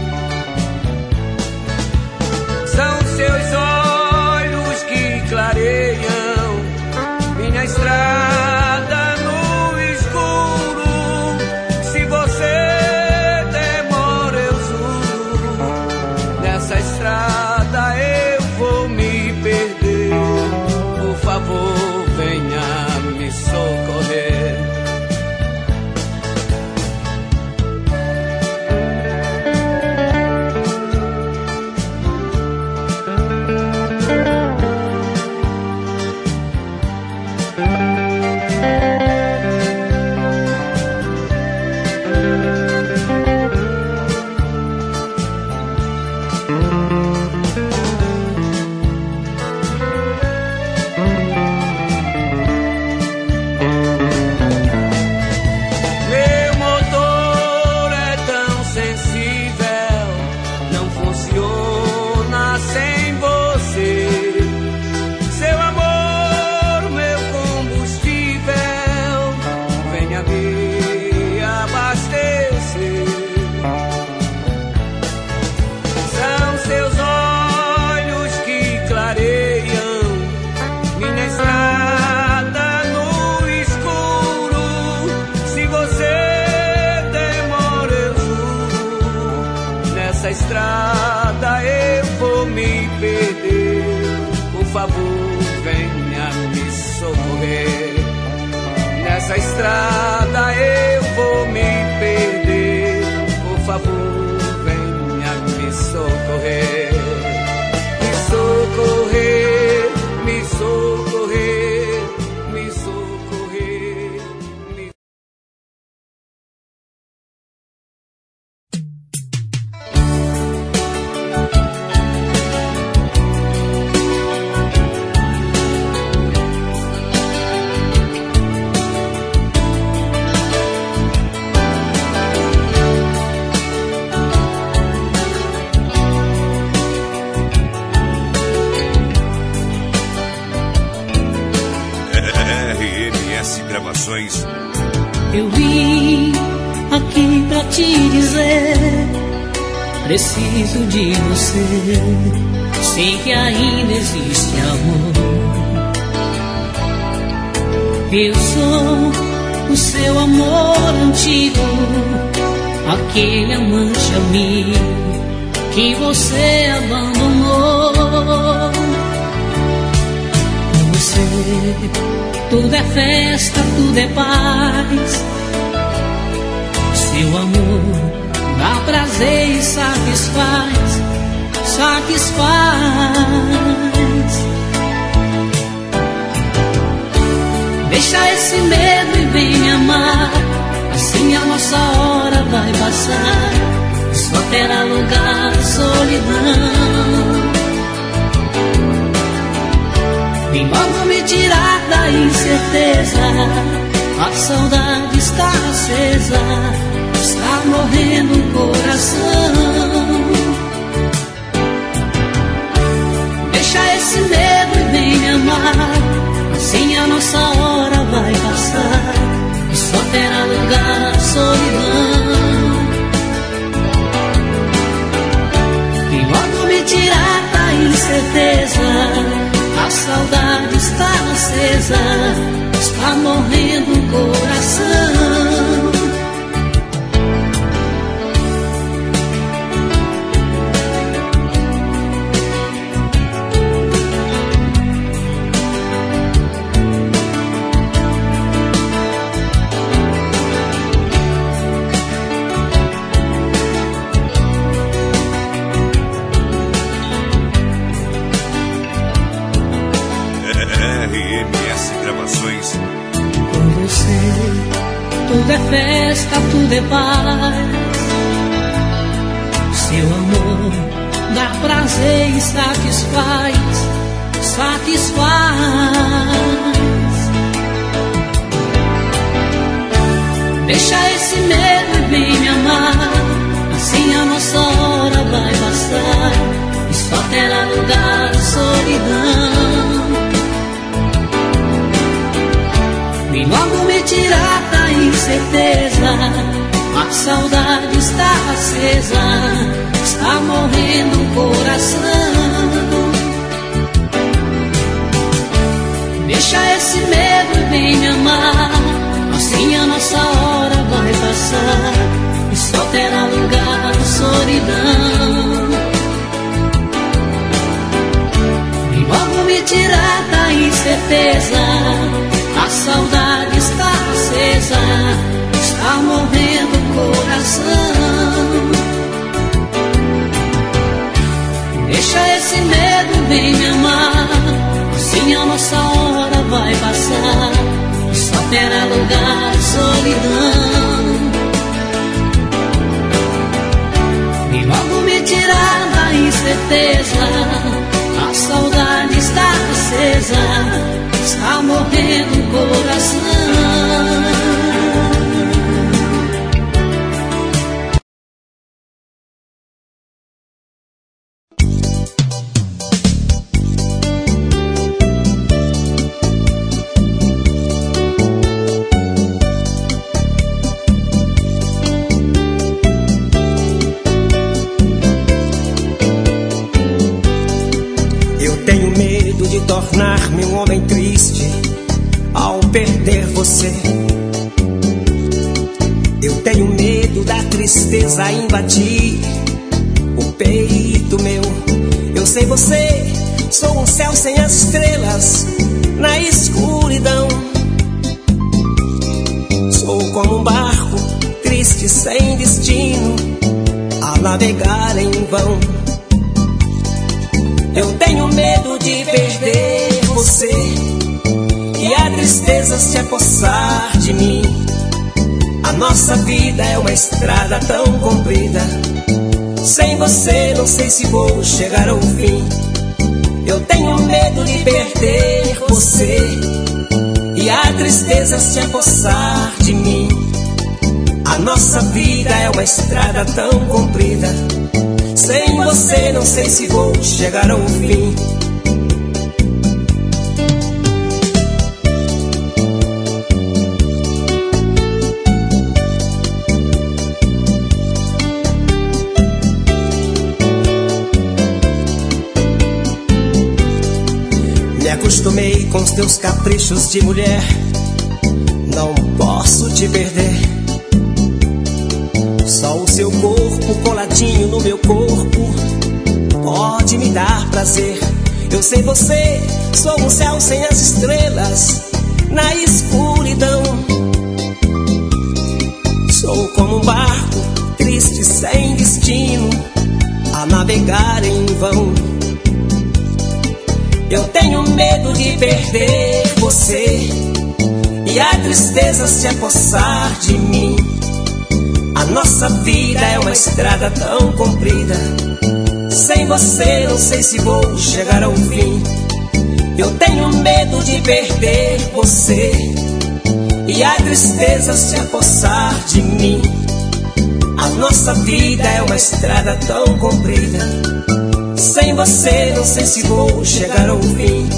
São seus olhos que clareiam minha estrada no escuro. Se você demora, eu juro, nessa estrada eu vou me perder. Por favor, venha me socorrer. Meu motor é tão sensível, não funciona sem você. Seu amor, meu combustível, venha me abastecer. São seus olhos que clareiam minha estrada no escuro. Se você demora, eu juro, nessa estrada eu vou me perder. Por favor, venha me socorrer. Nessa estrada eu vou me perder. Por favor, venha me socorrer. Me socorrer, me socorrer, me socorrer. RMS Gravações. Eu vim aqui pra te dizer, preciso de você. Sei que ainda existe amor. Eu sou o seu amor antigo, aquele amante amigo que você abandonou. Com você tudo é festa, tudo é paz. Seu amor dá prazer e satisfaz, satisfaz. Deixa esse medo e vem me amar, assim a nossa hora vai passar. Só terá lugar a solidão. Vem logo me tirar da incerteza, a saudade está acesa, está morrendo o coração. Deixa esse medo e vem me amar, assim a nossa hora vai passar. Só terá lugar a solidão. Vem logo me tirar da incerteza, a saudade está acesa, está morrendo o coração. RMS Gravações. Com você tudo é festa, tudo é paz. Seu amor dá prazer e satisfaz, satisfaz. Deixa esse medo e vem me amar, assim a nossa hora vai passar, e só terá lugar a solidão. Vem logo me tirar da incerteza, a saudade está acesa, está morrendo o coração. Deixa esse medo e vem me amar, assim a nossa hora vai passar, e só terá lugar a solidão. Vem logo me tirar da incerteza, a saudade está acesa, está morrendo o coração. Deixa esse medo, vem me amar, assim a nossa hora vai passar, e só terá lugar a solidão. Vem logo me tirar da incerteza, a saudade está acesa, está morrendo o coração. Tornar-me um homem triste ao perder você. Eu tenho medo da tristeza invadir o peito meu. Eu sei você, sou um céu sem as estrelas na escuridão. Sou como um barco triste sem destino a navegar em vão. Eu tenho medo de perder você e a tristeza se apossar de mim. A nossa vida é uma estrada tão comprida, sem você não sei se vou chegar ao fim. Eu tenho medo de perder você e a tristeza se apossar de mim. A nossa vida é uma estrada tão comprida, sem você não sei se vou chegar ao fim. Me acostumei com os teus caprichos de mulher, não posso te perder. Só o seu corpo coladinho no meu corpo pode me dar prazer. Eu sei você, sou um céu sem as estrelas na escuridão. Sou como um barco triste sem destino a navegar em vão. Eu tenho medo de perder você e a tristeza se apossar de mim. A nossa vida é uma estrada tão comprida, sem você não sei se vou chegar ao fim. Eu tenho medo de perder você e a tristeza se apossar de mim. A nossa vida é uma estrada tão comprida, sem você não sei se vou chegar ao fim.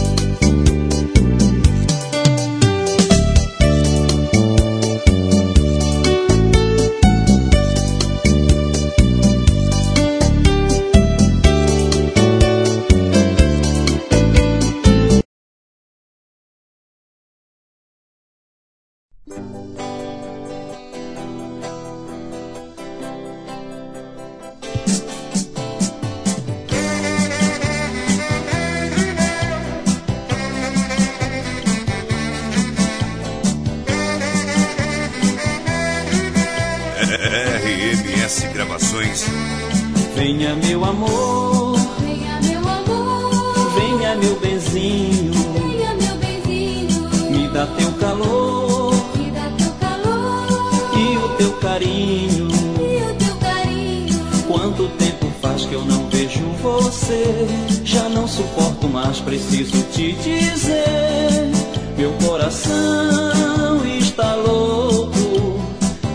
RMS Gravações. Venha meu amor, Venha meu amor, venha meu benzinho, venha meu benzinho, me dá teu calor me dá teu calor e o teu carinho. e o teu carinho. Quanto tempo faz que eu não vejo você? Já não suporto mais, preciso te dizer. Meu coração está louco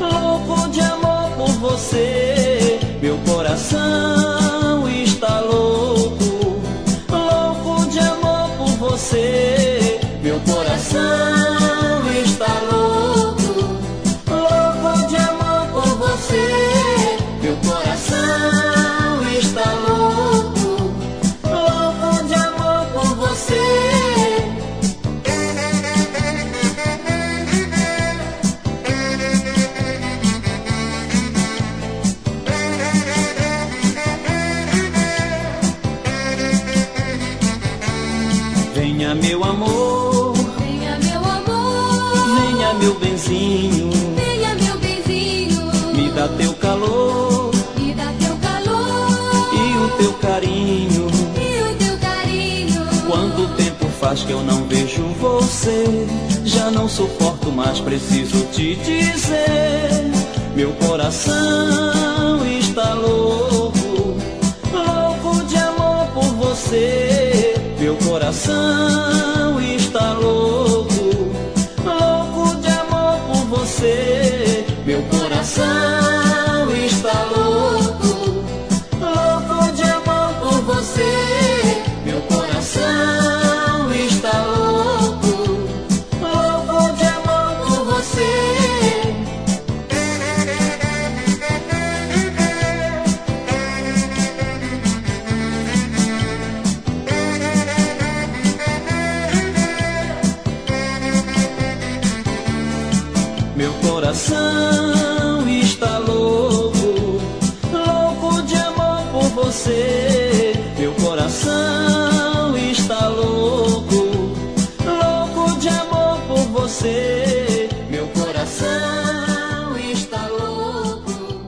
Venha meu amor, venha meu amor, venha meu benzinho, venha meu benzinho, me dá teu calor, me dá teu calor, e o teu carinho, e o teu carinho. Quanto tempo faz que eu não vejo você, já não suporto mais, preciso te dizer, meu coração está louco, louco de amor por você. Meu coração está louco, louco de amor por você. Meu coração está louco, louco de amor por você. Meu coração está louco, louco de amor por você. Meu coração está louco, louco de amor por você. Meu coração está louco, louco de amor por você. Meu coração está louco.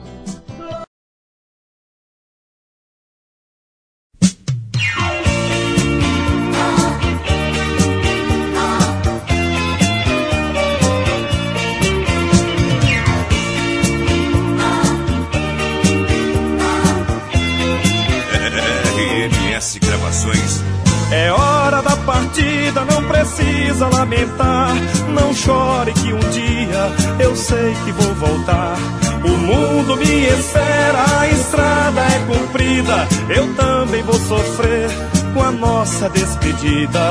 RMS Gravações. É hora da partida, não precisa lamentar. Não chore que um dia eu sei que vou voltar. O mundo me espera, a estrada é comprida. Eu também vou sofrer com a nossa despedida.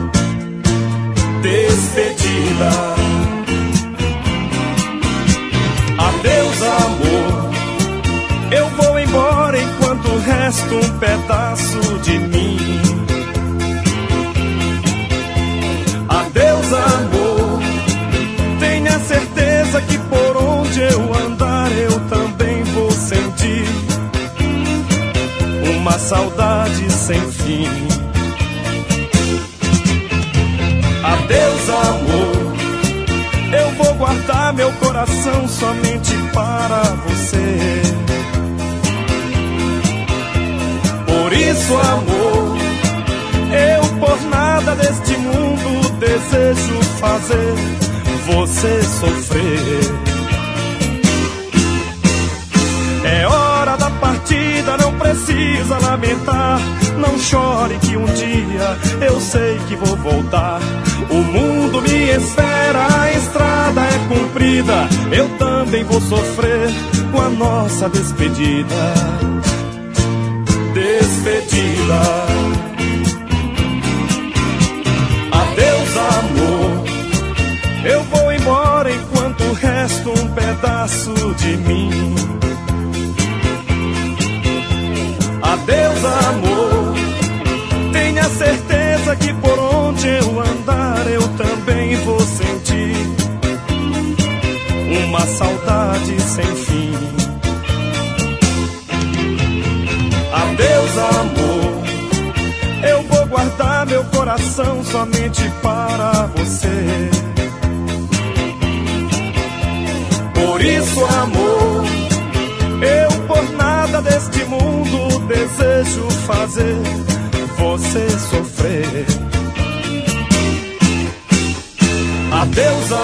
Despedida. Adeus, amor. Eu vou embora enquanto resta um pedaço de mim. Adeus, amor. Tenha certeza que por onde eu andar eu também vou sentir uma saudade sem fim. Adeus, amor. Eu vou guardar meu coração somente para você. Por isso, amor, eu por nada deste mundo desejo fazer você sofrer. É hora da partida, não precisa lamentar. Não chore que um dia eu sei que vou voltar. O mundo me espera, a estrada é comprida. Eu também vou sofrer com a nossa despedida. Despedida. Adeus, amor. Eu vou embora enquanto resta um pedaço de mim. Adeus, amor. Tenha certeza que por onde eu andar eu também vou sentir uma saudade sem fim. Adeus, amor. Eu vou guardar meu coração somente para você. Por isso, amor, eu por nada deste mundo desejo fazer você sofrer. Adeus,